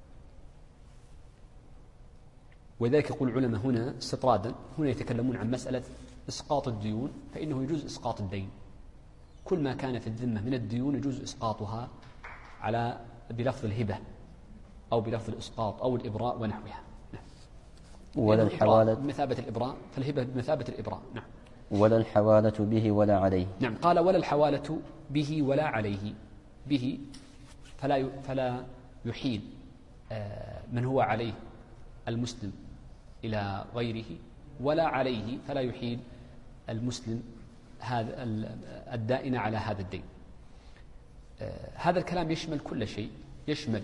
وذلك يقول العلماء هنا استطرادا، هنا يتكلمون عن مسألة إسقاط الديون، فإنه يجوز إسقاط الدين، كل ما كان في الذمة من الديون يجوز إسقاطها على بلفظ الهبة أو بلفظ الإسقاط أو الإبراء ونحوها. نعم. ولا الحوالة بمثابة الإبراء، فالهبة بمثابة الإبراء. نعم. ولا الحوالة به ولا عليه. نعم. قال ولا الحوالة به ولا عليه. به فلا يحيل من هو عليه المسلم إلى غيره، ولا عليه فلا يحيل المسلم هذا الدائن على هذا الدين. هذا الكلام يشمل كل شيء، يشمل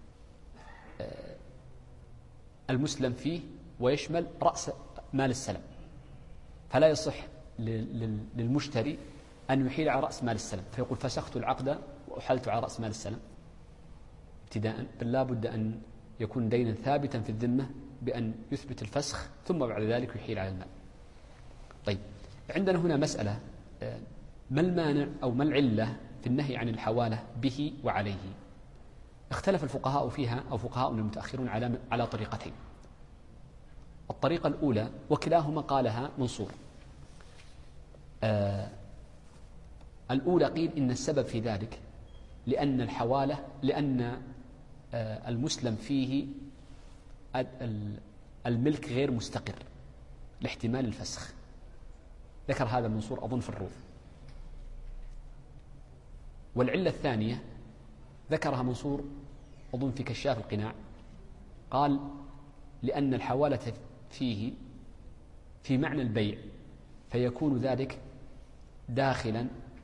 المسلم فيه ويشمل رأس مال السلم، فلا يصح للمشتري أن يحيل على رأس مال السلم فيقول فسخت العقد وأحلت على رأس مال السلم ابتداء، بل لا بد أن يكون دينا ثابتا في الذمة بأن يثبت الفسخ ثم بعد ذلك يحيل على المال. طيب، عندنا هنا مسألة، ما المانع أو ما العلة في النهي عن الحوالة به وعليه؟ اختلف الفقهاء فيها أو فقهاؤنا المتأخرون على طريقتين. الطريقة الأولى وكلاهما قالها منصور. الأولى قيل إن السبب في ذلك لأن الحوالة، لأن المسلم فيه الملك غير مستقر لاحتمال الفسخ. ذكر هذا منصور أظن في الروض. والعلة الثانية ذكرها منصور أظن في كشاف القناع، قال لأن الحوالة فيه في معنى البيع، فيكون ذلك داخلا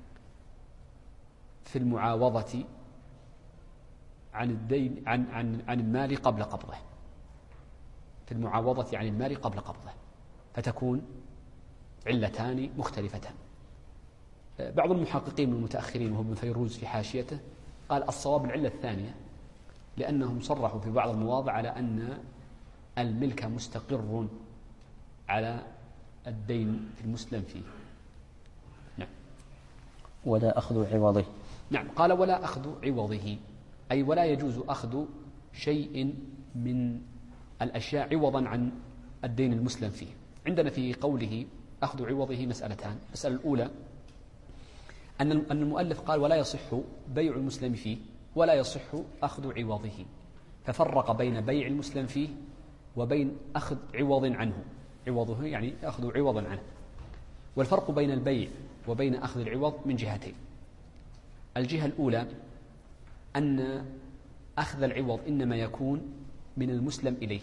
في المعاوضة عن الدين عن المال قبل قبضه، في المعاوضة عن المال قبل قبضه، فتكون علتان مختلفتان. بعض المحققين من المتأخرين وهو ابن فيروز في حاشيته قال الصواب العلة الثانية، لأنهم صرحوا في بعض المواضع على أن الملك مستقر على الدين في المسلم فيه. نعم. ولا أخذ عوضه. نعم، قال ولا أخذ عوضه، أي ولا يجوز أخذ شيء من الأشياء عوضا عن الدين المسلم فيه. عندنا في قوله أخذ عوضه مسألتان. المسألة الأولى أن المؤلف قال ولا يصح بيع المسلم فيه ولا يصح أخذ عوضه، ففرق بين بيع المسلم فيه وبين أخذ عوض عنه. عوضه يعني أخذ عوض عنه. والفرق بين البيع وبين أخذ العوض من جهتين. الجهة الأولى أن أخذ العوض إنما يكون من المسلم إليه،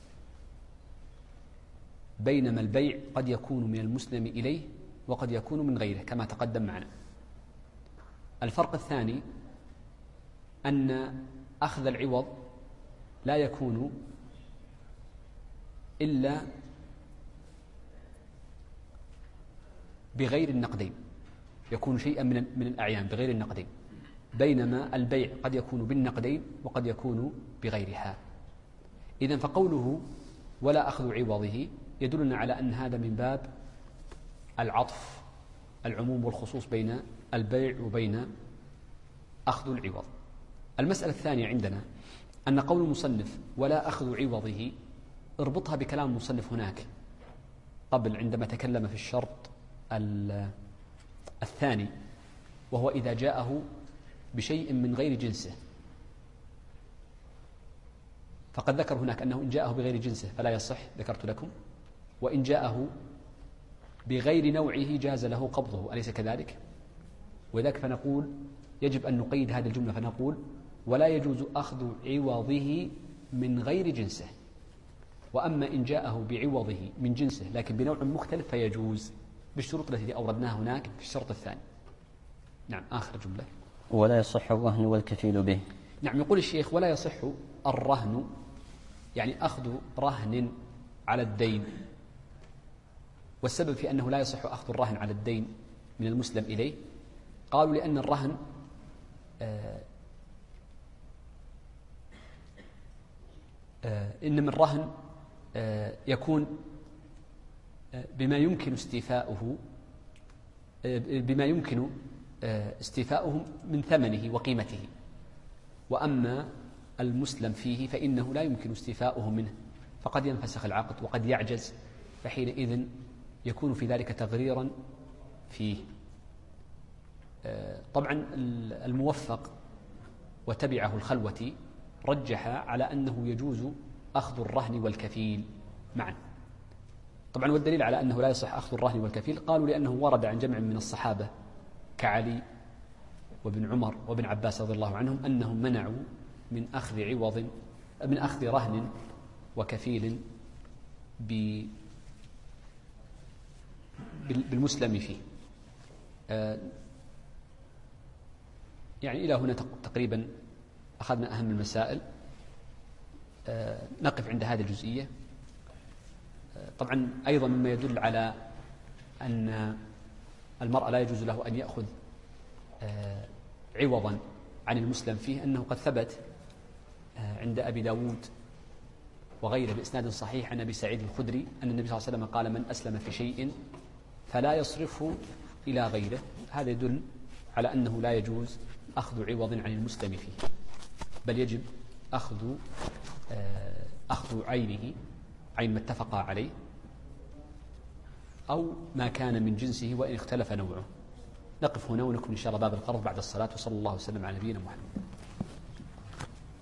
بينما البيع قد يكون من المسلم إليه وقد يكون من غيره كما تقدم معنا. الفرق الثاني أن أخذ العوض لا يكون إلا بغير النقدين، يكون شيئا من الأعيان بغير النقدين، بينما البيع قد يكون بالنقدين وقد يكون بغيرها. إذن فقوله ولا أخذ عوضه يدلنا على أن هذا من باب العطف، العموم والخصوص بين البيع وبين أخذ العوض. المسألة الثانية عندنا أن قول المصنف ولا أخذ عوضه اربطها بكلام المصنف هناك قبل عندما تكلم في الشرط الثاني، وهو إذا جاءه بشيء من غير جنسه، فقد ذكر هناك أنه إن جاءه بغير جنسه فلا يصح، ذكرت لكم، وإن جاءه بغير نوعه جاز له قبضه، أليس كذلك؟ وذلك فنقول يجب أن نقيد هذه الجملة فنقول ولا يجوز أخذ عوضه من غير جنسه، وأما إن جاءه بعوضه من جنسه لكن بنوع مختلف فيجوز بالشروط التي أوردناها هناك في الشرط الثاني. نعم، آخر جملة. ولا يصح الرهن والكفيل به. نعم، يقول الشيخ ولا يصح الرهن، يعني أخذ رهن على الدين. والسبب في أنه لا يصح أخذ الرهن على الدين من المسلم إليه قالوا لأن الرهن إنما الرهن يكون بما يمكن استيفاؤه من ثمنه وقيمته، وأما المسلم فيه فإنه لا يمكن استيفاؤه منه، فقد ينفسخ العقد وقد يعجز، فحينئذ يكون في ذلك تغريرا فيه. طبعا الموفق وتبعه الخلوة رجح على أنه يجوز أخذ الرهن والكفيل معا. طبعا والدليل على أنه لا يصح أخذ الرهن والكفيل قالوا لأنه ورد عن جمع من الصحابة كعلي وابن عمر وابن عباس رضي الله عنهم أنهم منعوا من أخذ رهن وكفيل بالمسلم فيه. يعني إلى هنا تقريبا أخذنا أهم المسائل. نقف عند هذه الجزئية. طبعا أيضا مما يدل على أن المرأة لا يجوز له أن يأخذ عوضا عن المسلم فيه أنه قد ثبت عند أبي داود وغيره بإسناد صحيح عن أبي سعيد الخدري أن النبي صلى الله عليه وسلم قال من أسلم في شيء فلا يصرفه إلى غيره. هذا يدل على أنه لا يجوز أخذ عوض عن المسلم فيه، بل يجب أخذ عينه، عين ما اتفق عليه، أو ما كان من جنسه وإن اختلف نوعه. نقف هنا ونكمل إن شاء الله باب القرض بعد الصلاة، وصلى الله وسلم على نبينا محمد.